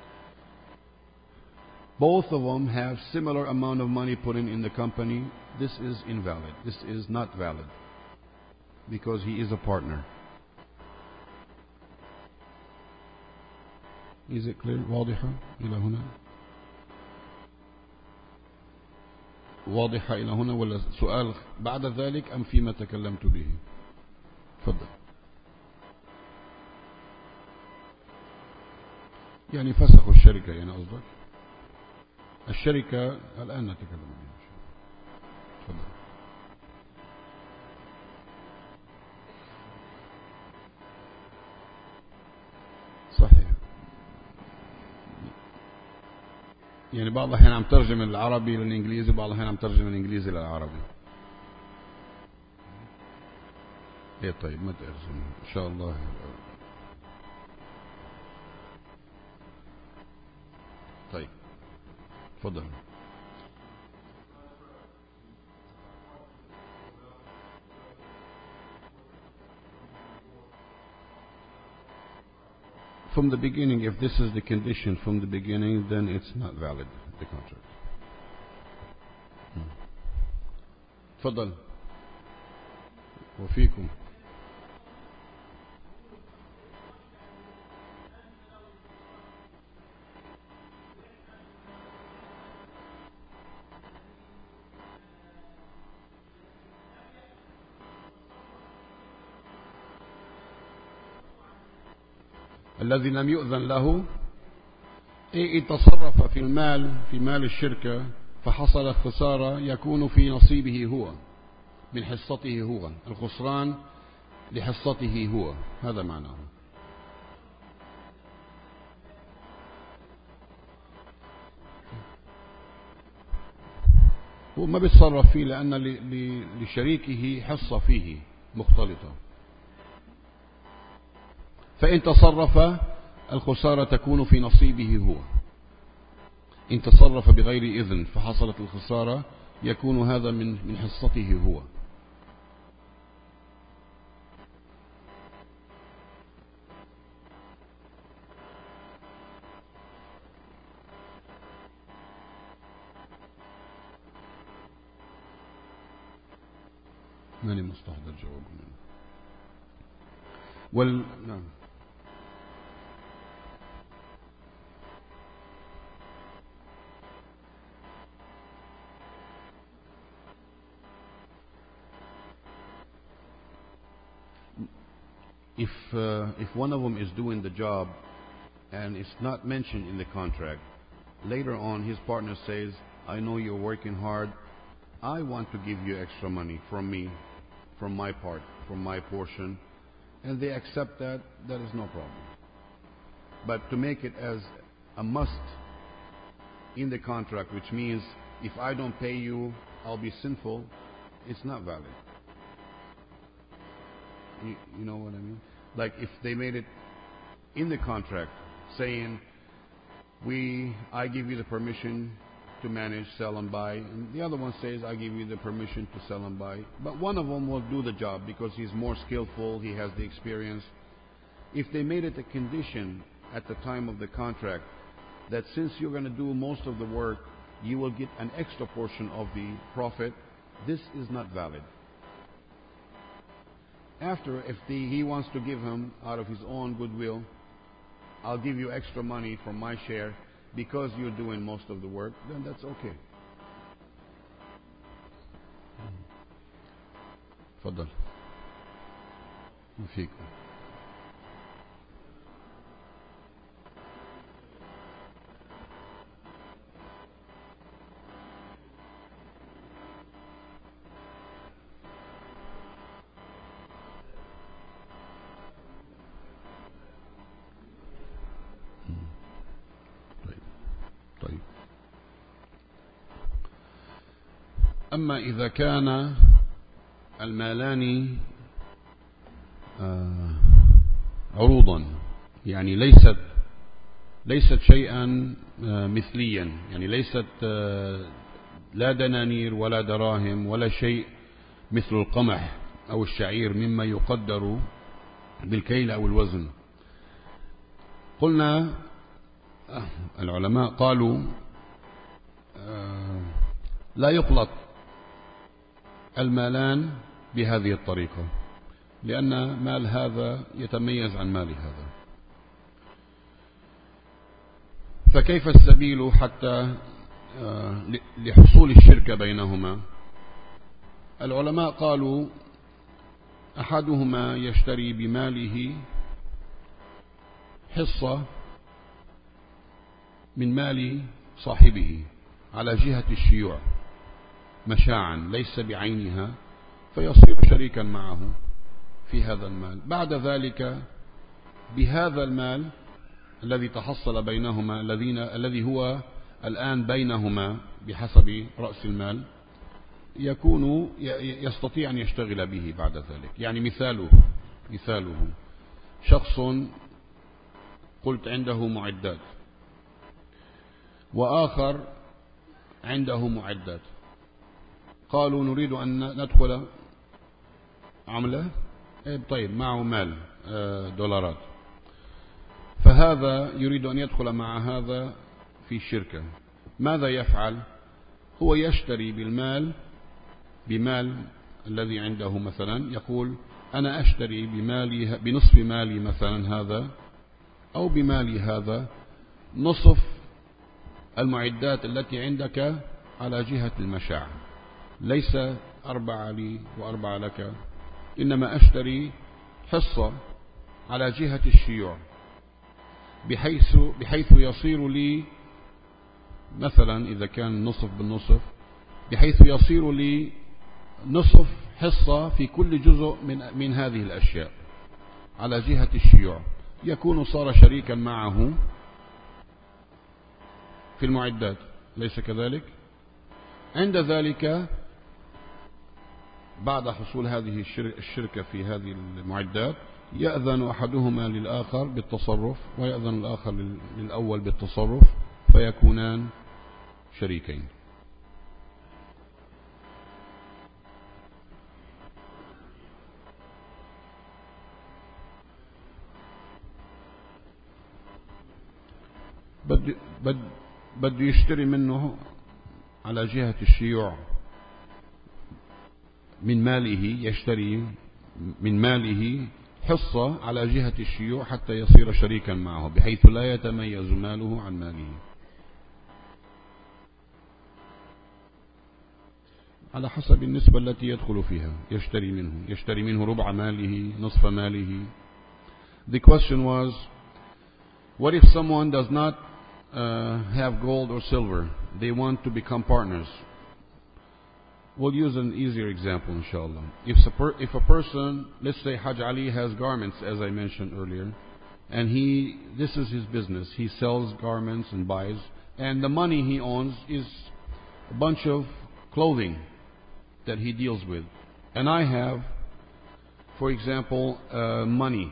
both of them have similar amount of money put in in the company, this is invalid. This is not valid because he is a partner. Is it clear? واضحة إلى هنا؟ واضحة إلى هنا ولا سؤال بعد ذلك أم فيما تكلمت به؟ تفضل. يعني فسخوا الشركة يعني قصدك؟ الشركة الآن نتكلم عنها. تفضل. صحيح. يعني بعض الأحيان عم ترجم العربي للإنجليزي، بعض الأحيان عم ترجم الإنجليزي للعربي. إيه طيب ما ترجم إن شاء الله. طيب تفضل. From the beginning, if this is the condition from the beginning, then it's not valid, the contract. تفضل. وفيكم. الذي لم يؤذن له إن تصرف في المال في مال الشركة فحصل خسارة يكون في نصيبه هو من حصته هو، الخسران لحصته هو، هذا معناه. هو ما بيتصرف فيه لأن لشريكه حصة فيه مختلطة، فإن تصرف الخسارة تكون في نصيبه هو. إن تصرف بغير إذن فحصلت الخسارة يكون هذا من من حصته هو. ماني مستحضر جواب منه. وال نعم. If uh, if one of them is doing the job and it's not mentioned in the contract, later on his partner says, I know you're working hard, I want to give you extra money from me, from my part, from my portion, and they accept that, that is no problem. But to make it as a must in the contract, which means if I don't pay you, I'll be sinful, it's not valid. You, you know what I mean? Like if they made it in the contract saying, we, I give you the permission to manage, sell and buy, and the other one says, I give you the permission to sell and buy, but one of them will do the job because he's more skillful, he has the experience. If they made it a condition at the time of the contract that since you're going to do most of the work, you will get an extra portion of the profit, this is not valid. After, if the, he wants to give him out of his own goodwill, I'll give you extra money from my share because you're doing most of the work, then that's okay. تفضل. فيكم. طيب. أما إذا كان المالان عروضا، يعني ليست ليست شيئا مثليا، يعني ليست لا دنانير ولا دراهم ولا شيء مثل القمح أو الشعير مما يقدر بالكيل أو الوزن. قلنا العلماء قالوا لا يقلط المالان بهذه الطريقة لأن مال هذا يتميز عن مال هذا، فكيف السبيل حتى لحصول الشركة بينهما؟ العلماء قالوا أحدهما يشتري بماله حصة من مال صاحبه على جهة الشيوع مشاعا ليس بعينها، فيصير شريكا معه في هذا المال. بعد ذلك بهذا المال الذي تحصل بينهما الذين الذي هو الآن بينهما بحسب رأس المال يكون يستطيع أن يشتغل به بعد ذلك. يعني مثاله مثاله شخص قلت عنده معدات وآخر عنده معدات، قالوا نريد أن ندخل عملة، طيب معه مال دولارات، فهذا يريد أن يدخل مع هذا في الشركة. ماذا يفعل؟ هو يشتري بالمال بمال الذي عنده، مثلا يقول أنا أشتري بمالي بنصف مالي مثلا هذا أو بمالي هذا نصف المعدات التي عندك على جهة المشاع، ليس أربعة لي وأربعة لك، إنما أشتري حصة على جهة الشيوع بحيث, بحيث يصير لي مثلا إذا كان نصف بالنصف بحيث يصير لي نصف حصة في كل جزء من, من هذه الأشياء على جهة الشيوع، يكون صار شريكا معه في المعدات، ليس كذلك؟ عند ذلك بعد حصول هذه الشركة في هذه المعدات يأذن أحدهما للآخر بالتصرف ويأذن الآخر للأول بالتصرف فيكونان شريكين. بده بد بده يشتري منه على جهة الشيوع من ماله، يشتري من ماله حصة على جهة الشيوع حتى يصير شريكا معه بحيث لا يتميز ماله عن ماله، على حسب النسبة التي يدخل فيها. يشتري منه يشتري منه ربع ماله، نصف ماله. The question was, what if someone does not uh, have gold or silver? They want to become partners. We'll use an easier example, inshallah. If a, per, if a person, let's say Hajj Ali has garments, as I mentioned earlier, and he, this is his business. He sells garments and buys, and the money he owns is a bunch of clothing that he deals with. And I have, for example, uh, money.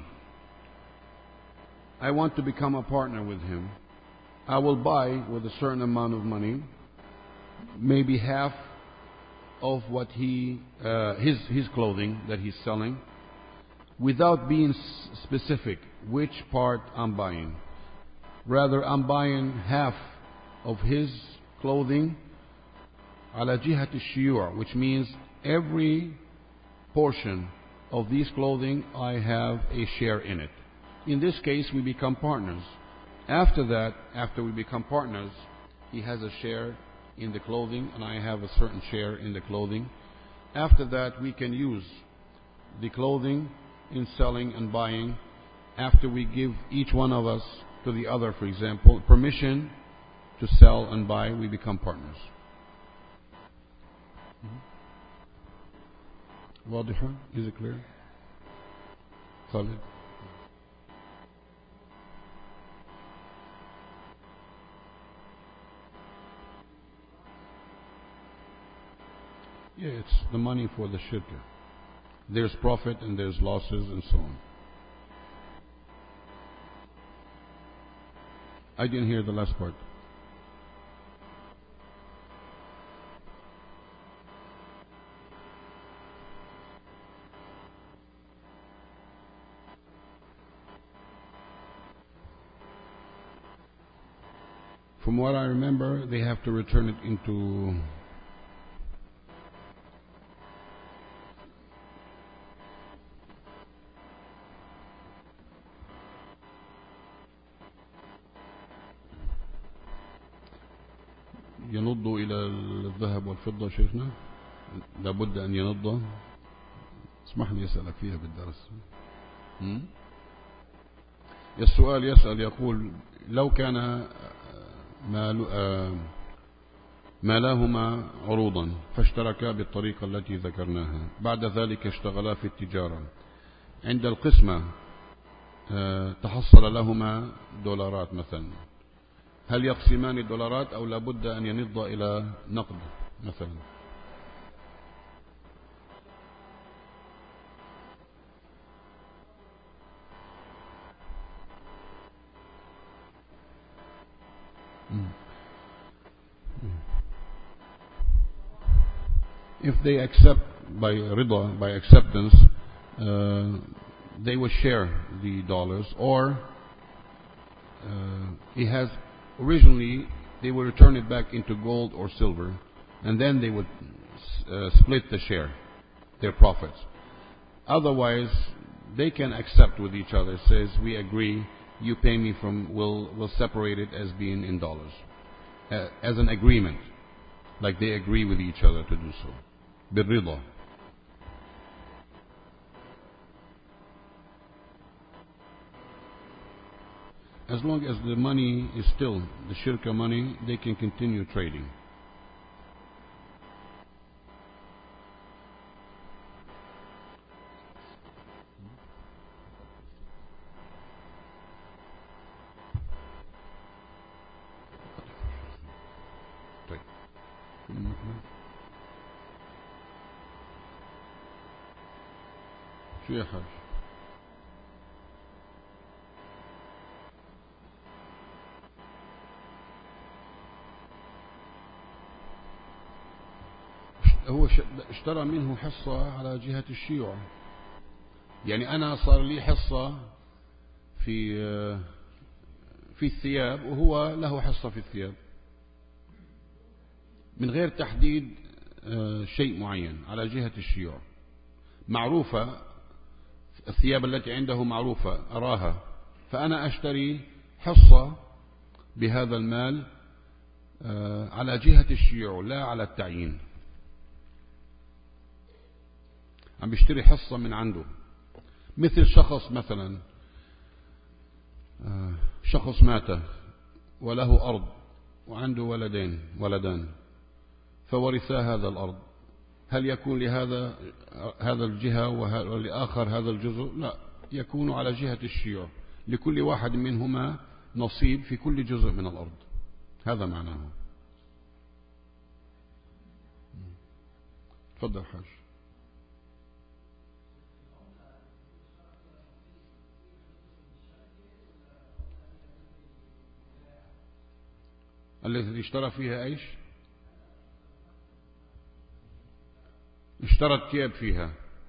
I want to become a partner with him. I will buy with a certain amount of money, maybe half of what he, uh, his, his clothing that he's selling, without being specific which part I'm buying. Rather, I'm buying half of his clothing على جهة الشيوع, which means every portion of these clothing I have a share in it. In this case, we become partners. After that, after we become partners, he has a share in the clothing and I have a certain share in the clothing. After that, we can use the clothing in selling and buying. After we give each one of us to the other, for example, permission to sell and buy, we become partners. واضحة? Is it clear? Khalid? Yeah, it's the money for the shirkah. There's profit and there's losses and so on. I didn't hear the last part. From what I remember, they have to return it into ينض إلى الذهب والفضة. شيخنا لابد أن ينض. اسمح لي أسألك فيها بالدرس. السؤال يسأل يقول لو كان مالاهما عروضا فاشتركا بالطريقة التي ذكرناها، بعد ذلك اشتغلا في التجارة، عند القسمة تحصل لهما دولارات مثلا، هل يقسمان الدولارات أو لابد أن ينض إلى نقد مثلا؟ If they accept by rida, by acceptance, uh, they will share the dollars, or uh, he has originally they will return it back into gold or silver, and then they would uh, split the share, their profits. Otherwise, they can accept with each other. Says we agree, you pay me from, we'll we'll separate it as being in dollars, uh, as an agreement, like they agree with each other to do so. بالرضا. As long as the money is still the shirka money, they can continue trading. طيب. شو يا حاج؟ هو اشترى منه حصة على جهة الشيوع، يعني أنا صار لي حصة في في الثياب وهو له حصة في الثياب من غير تحديد شيء معين على جهة الشيوع. معروفة الثياب التي عنده معروفة أراها، فأنا أشتري حصة بهذا المال على جهة الشيوع لا على التعيين. عم بيشتري حصة من عنده، مثل شخص مثلا شخص مات وله أرض وعنده ولدين ولدان فورثا هذا الأرض، هل يكون لهذا هذا الجهة ولآخر هذا الجزء؟ لا، يكون على جهة الشيوع، لكل واحد منهما نصيب في كل جزء من الأرض. هذا معناه. تفضل حاج. التي اشترى فيها ايش؟ اشترى الثياب فيها.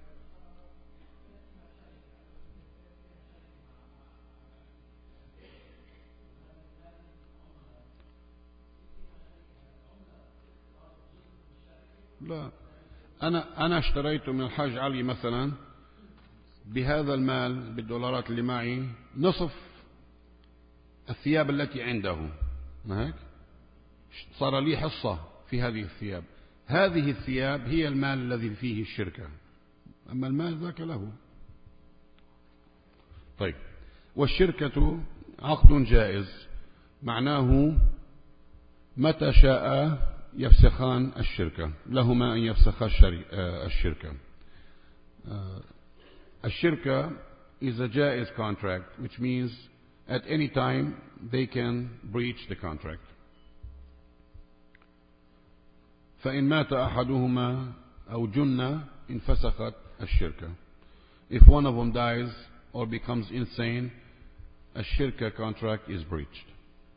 لا، أنا أنا اشتريت من الحاج علي مثلا بهذا المال بالدولارات اللي معي نصف الثياب التي عنده، ما هيك؟ صار لي حصة في هذه الثياب. هذه الثياب هي المال الذي فيه الشركة، أما المال ذاك له. طيب، والشركة عقد جائز، معناه متى شاء يفسخان الشركة، لهما أن يفسخا الشركة. الشركة is a جائز contract, which means at any time they can breach the contract. فإن مات أحدهما أو جن انفسخت الشركة. If one of them dies or becomes insane, الشركة contract is breached.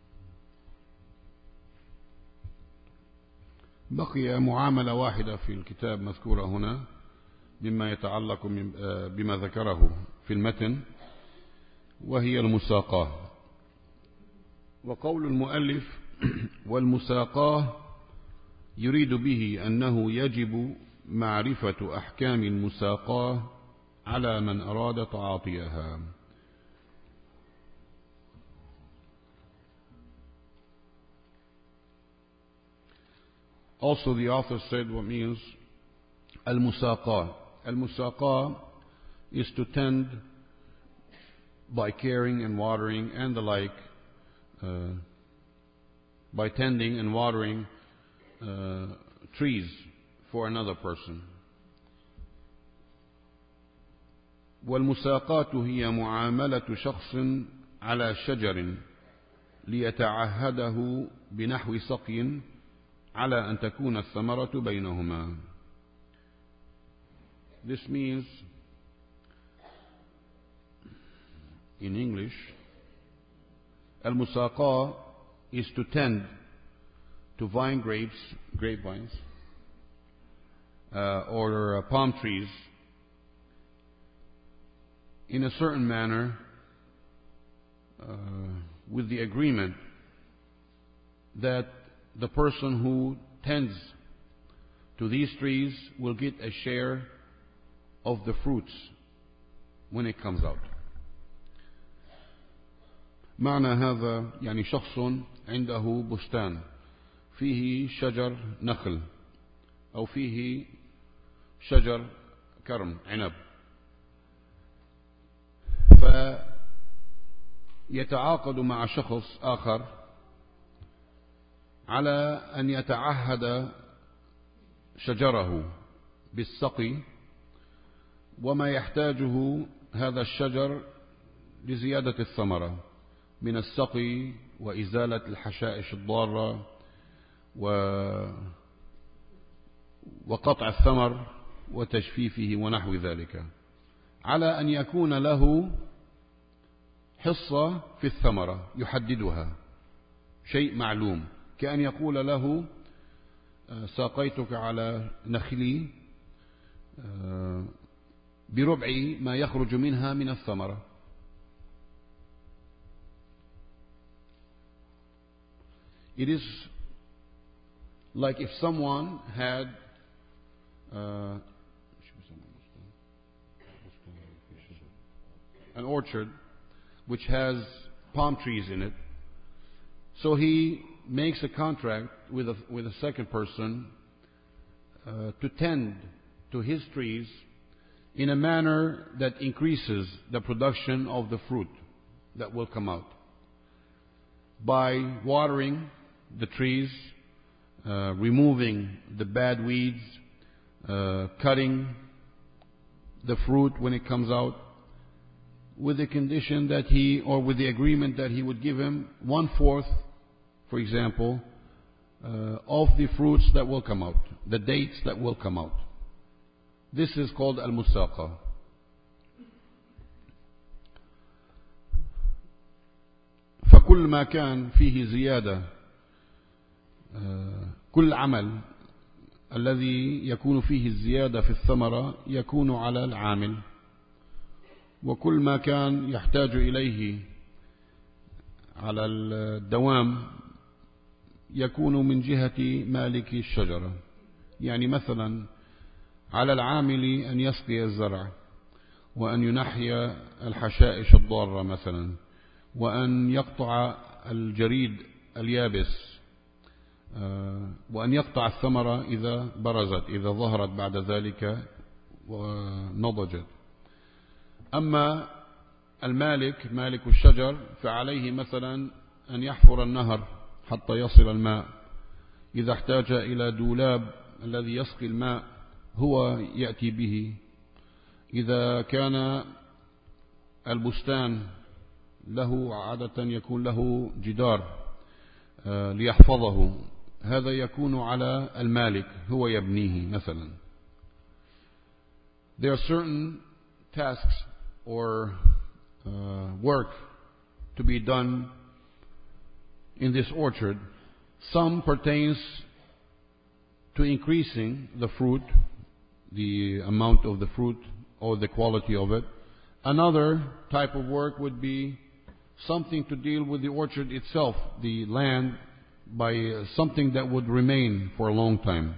بقي معاملة واحدة في الكتاب مذكورة هنا مما يتعلق بما ذكره في المتن، وهي المساقاة. وقول المؤلف والمساقاة يريد به أنه يجب معرفة أحكام المساقاة على من أراد تعاطيها. Also the author said what means al-musaqah. Al-musaqah is to tend by caring and watering and the like, uh, by tending and watering uh, trees for another person. والمساقات هي معاملة شخص على شجر ليتعهده بنحو سقي على أن تكون الثمرة بينهما. This means, in English, al-musaqah is to tend to vine grapes, grapevines, uh, or uh, palm trees in a certain manner, uh, with the agreement that the person who tends to these trees will get a share of the fruits when it comes out. معنى هذا يعني شخص عنده بستان فيه شجر نخل أو فيه شجر كرم عنب، فيتعاقد مع شخص آخر على أن يتعهد شجره بالسقي وما يحتاجه هذا الشجر لزيادة الثمرة من السقي وإزالة الحشائش الضارة وقطع الثمر وتجفيفه ونحو ذلك. على أن يكون له حصة في الثمرة يحددها، شيء معلوم، كأن يقول له ساقيتك على نخلي بربع ما يخرج منها من الثمرة. It is like if someone had uh, an orchard which has palm trees in it. So he makes a contract with a, with a second person uh, to tend to his trees in a manner that increases the production of the fruit that will come out. By watering the trees, uh, removing the bad weeds, uh, cutting the fruit when it comes out, with the condition that he, or with the agreement that he would give him one fourth, for example, uh, of the fruits that will come out, the dates that will come out. This is called al-musaqa. فكل ما كان فيه زيادة، كل عمل الذي يكون فيه الزيادة في الثمرة يكون على العامل، وكل ما كان يحتاج إليه على الدوام يكون من جهة مالك الشجرة. يعني مثلا على العامل أن يسقي الزرع، وأن ينحي الحشائش الضارة مثلا، وأن يقطع الجريد اليابس، وأن يقطع الثمرة إذا برزت، إذا ظهرت بعد ذلك ونضجت. أما المالك مالك الشجر فعليه مثلا أن يحفر النهر حتى يصل الماء، إذا احتاج إلى دولاب الذي يسقي الماء هو يأتي به، إذا كان البستان له عادة يكون له جدار ليحفظه، هذا يكون على المالك، هو يبنيه مثلا. There are certain tasks or uh, work to be done in this orchard. Some pertains to increasing the fruit, the amount of the fruit or the quality of it. Another type of work would be something to deal with the orchard itself, the land, by uh, something that would remain for a long time.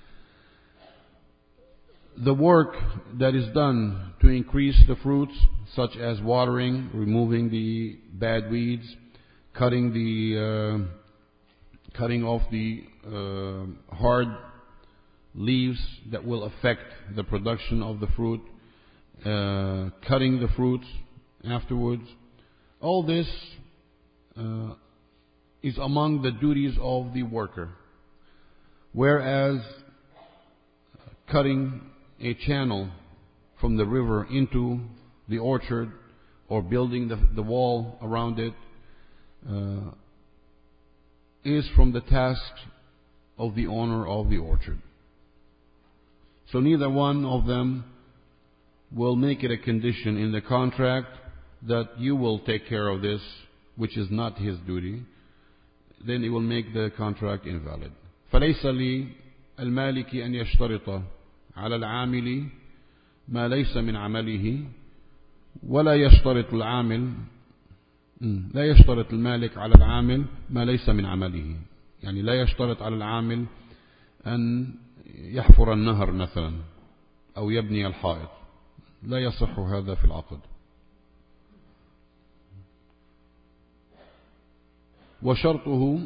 The work that is done to increase the fruits, such as watering, removing the bad weeds, cutting the uh, cutting off the uh, hard leaves that will affect the production of the fruit, uh, cutting the fruits afterwards, all this uh, is among the duties of the worker. Whereas cutting a channel from the river into the orchard, or building the, the wall around it, uh, is from the task of the owner of the orchard. So neither one of them will make it a condition in the contract that you will take care of this, which is not his duty. Then it will make the contract invalid. فليس للمالك أن يشترط على العامل ما ليس من عمله، ولا يشترط العامل لا يشترط المالك على العامل ما ليس من عمله. يعني لا يشترط على العامل أن يحفر النهر مثلا أو يبني الحائط، لا يصح هذا في العقد. وشرطه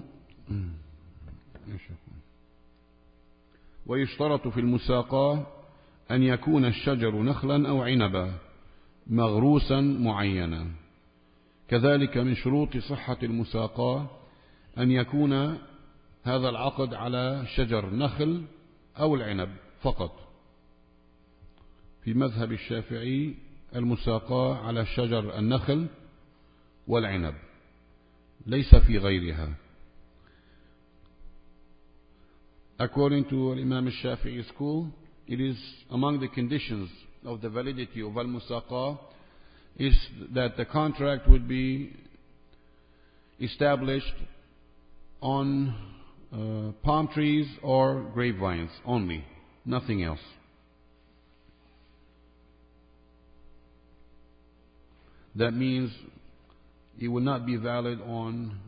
ويشترط في المساقاة أن يكون الشجر نخلا أو عنبا مغروسا معينا. كذلك من شروط صحة المساقاة أن يكون هذا العقد على شجر نخل أو العنب فقط. في مذهب الشافعي المساقاة على شجر النخل والعنب، ليس في غيرها. According to Imam al-Shafi'i school, it is among the conditions of the validity of al-musaqa is that the contract would be established on uh, palm trees or grapevines only, nothing else. That means it will not be valid on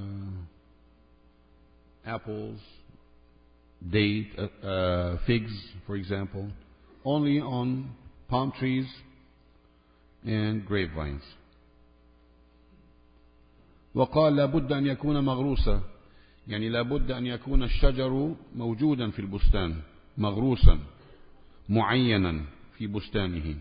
uh, apples, date, uh, uh, figs, for example, only on palm trees and grapevines. وقال لابد أن يكون مغروسا، يعني لابد أن يكون الشجر موجودا في البستان، مغروسا معينا في بستانه،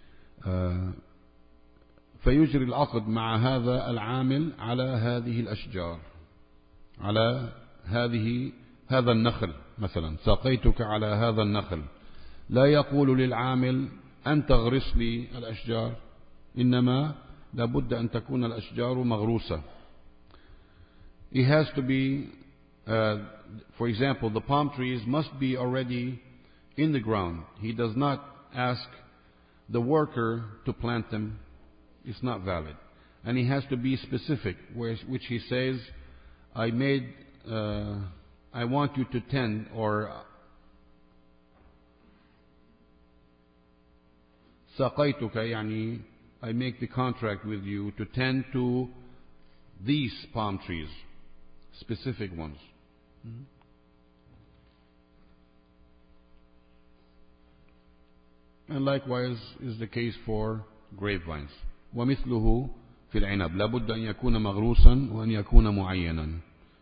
فيجري العقد مع هذا العامل على هذه الأشجار، على هذه هذا النخل مثلا، ساقيتك على هذا النخل، لا يقول للعامل أنت اغرس لي الأشجار، إنما لابد أن تكون الأشجار مغروسة. It has to be, uh, for example, the palm trees must be already in the ground. He does not ask the worker to plant them. It's not valid. And he has to be specific, which he says, I made, uh, I want you to tend, or ساقيتك, يعني I make the contract with you to tend to these palm trees, specific ones. Mm-hmm. And likewise is the case for grapevines. ومثله في العنب لابد أن يكون مغروسا وأن يكون معينا.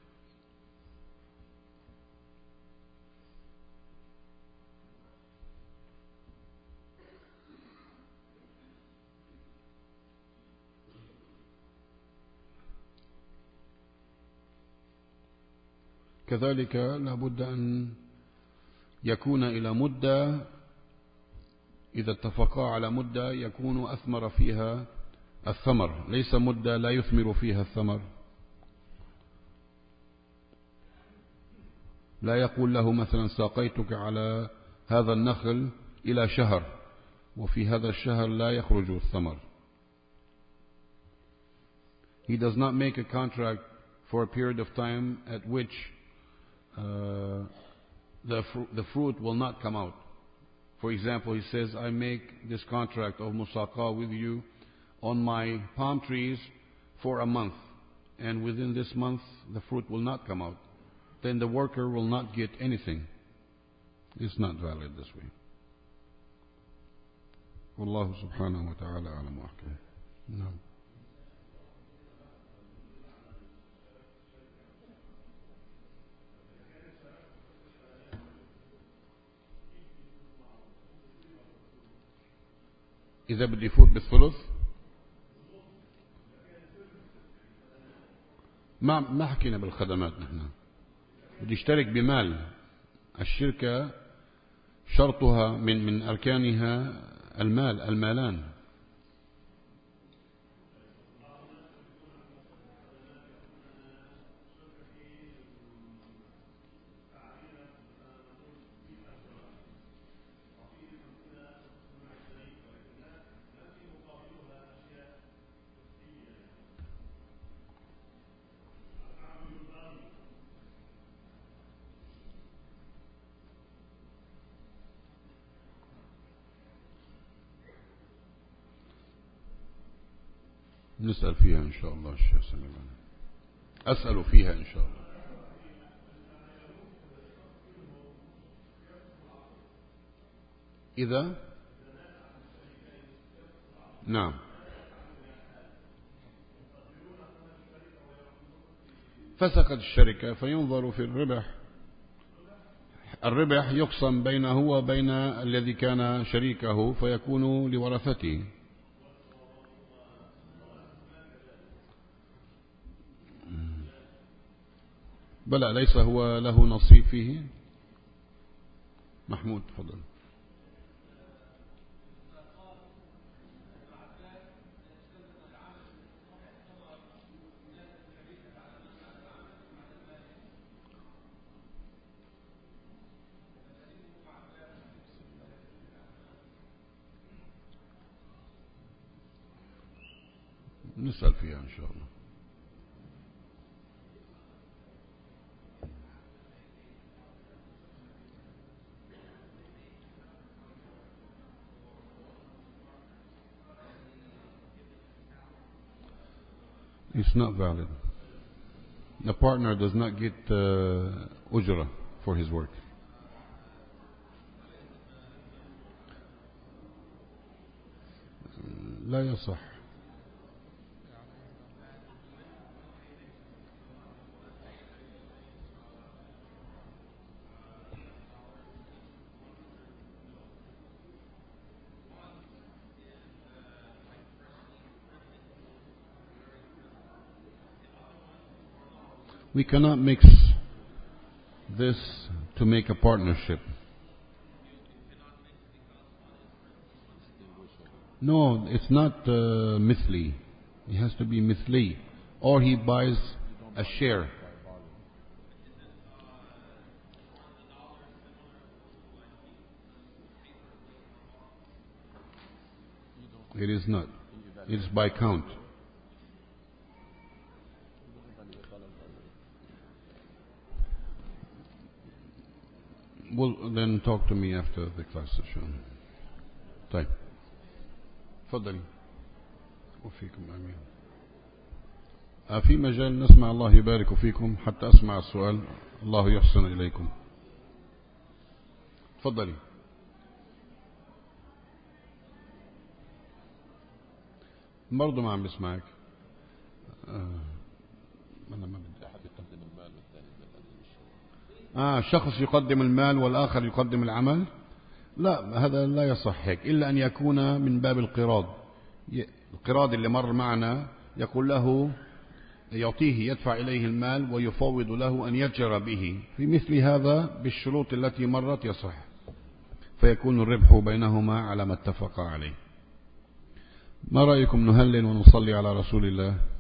كذلك لابد أن يكون إلى مدة، إذا اتفقا على مدة يكون أثمر فيها الثمر، ليس مدة لا يثمر فيها الثمر. لا يقول له مثلا ساقيتك على هذا النخل إلى شهر وفي هذا الشهر لا يخرج الثمر. He does not make a contract for a period of time at which uh, the, fr- the fruit will not come out. For example, he says, I make this contract of musaqa with you on my palm trees for a month, and within this month the fruit will not come out. Then the worker will not get anything. It's not valid this way. Wallahu subhanahu wa ta'ala a'lam wa ahkam. No. إذا بدي يفوت بالثلث ما ما حكينا بالخدمات، نحن بدي يشترك بمال. الشركة شرطها من من أركانها المال، المالان. نسأل فيها إن شاء الله الشيخ سمير، أسأل فيها إن شاء الله. إذا نعم فسقت الشركة فينظر في الربح، الربح يقسم بينه وبين الذي كان شريكه فيكون لورثته. بلى ليس هو له نصيب فيه. محمود تفضل. نسأل فيها إن شاء الله. It's not valid. The partner does not get uh, ujra for his work. لا يصح. We cannot mix this to make a partnership. No, it's not uh, mithli. It has to be mithli. Or he buys a share. It is not. It is by count. Well, then talk to me after the class session. طيب. تفضلي. وفيكم آمين. في مجال نسمع الله يبارك فيكم حتى أسمع السؤال. الله يحسن إليكم. تفضلي. برضه ما عم بسمعك. آه. أنا ما بدي أحد يقدم المال والثاني يقدم. آه شخص يقدم المال والآخر يقدم العمل. لا هذا لا يصح هيك إلا أن يكون من باب القراض. القراض اللي مر معنا يقول له يعطيه يدفع إليه المال ويفوض له أن يتجر به. في مثل هذا بالشروط التي مرت يصح فيكون الربح بينهما على ما اتفق عليه. ما رأيكم نهلل ونصلي على رسول الله؟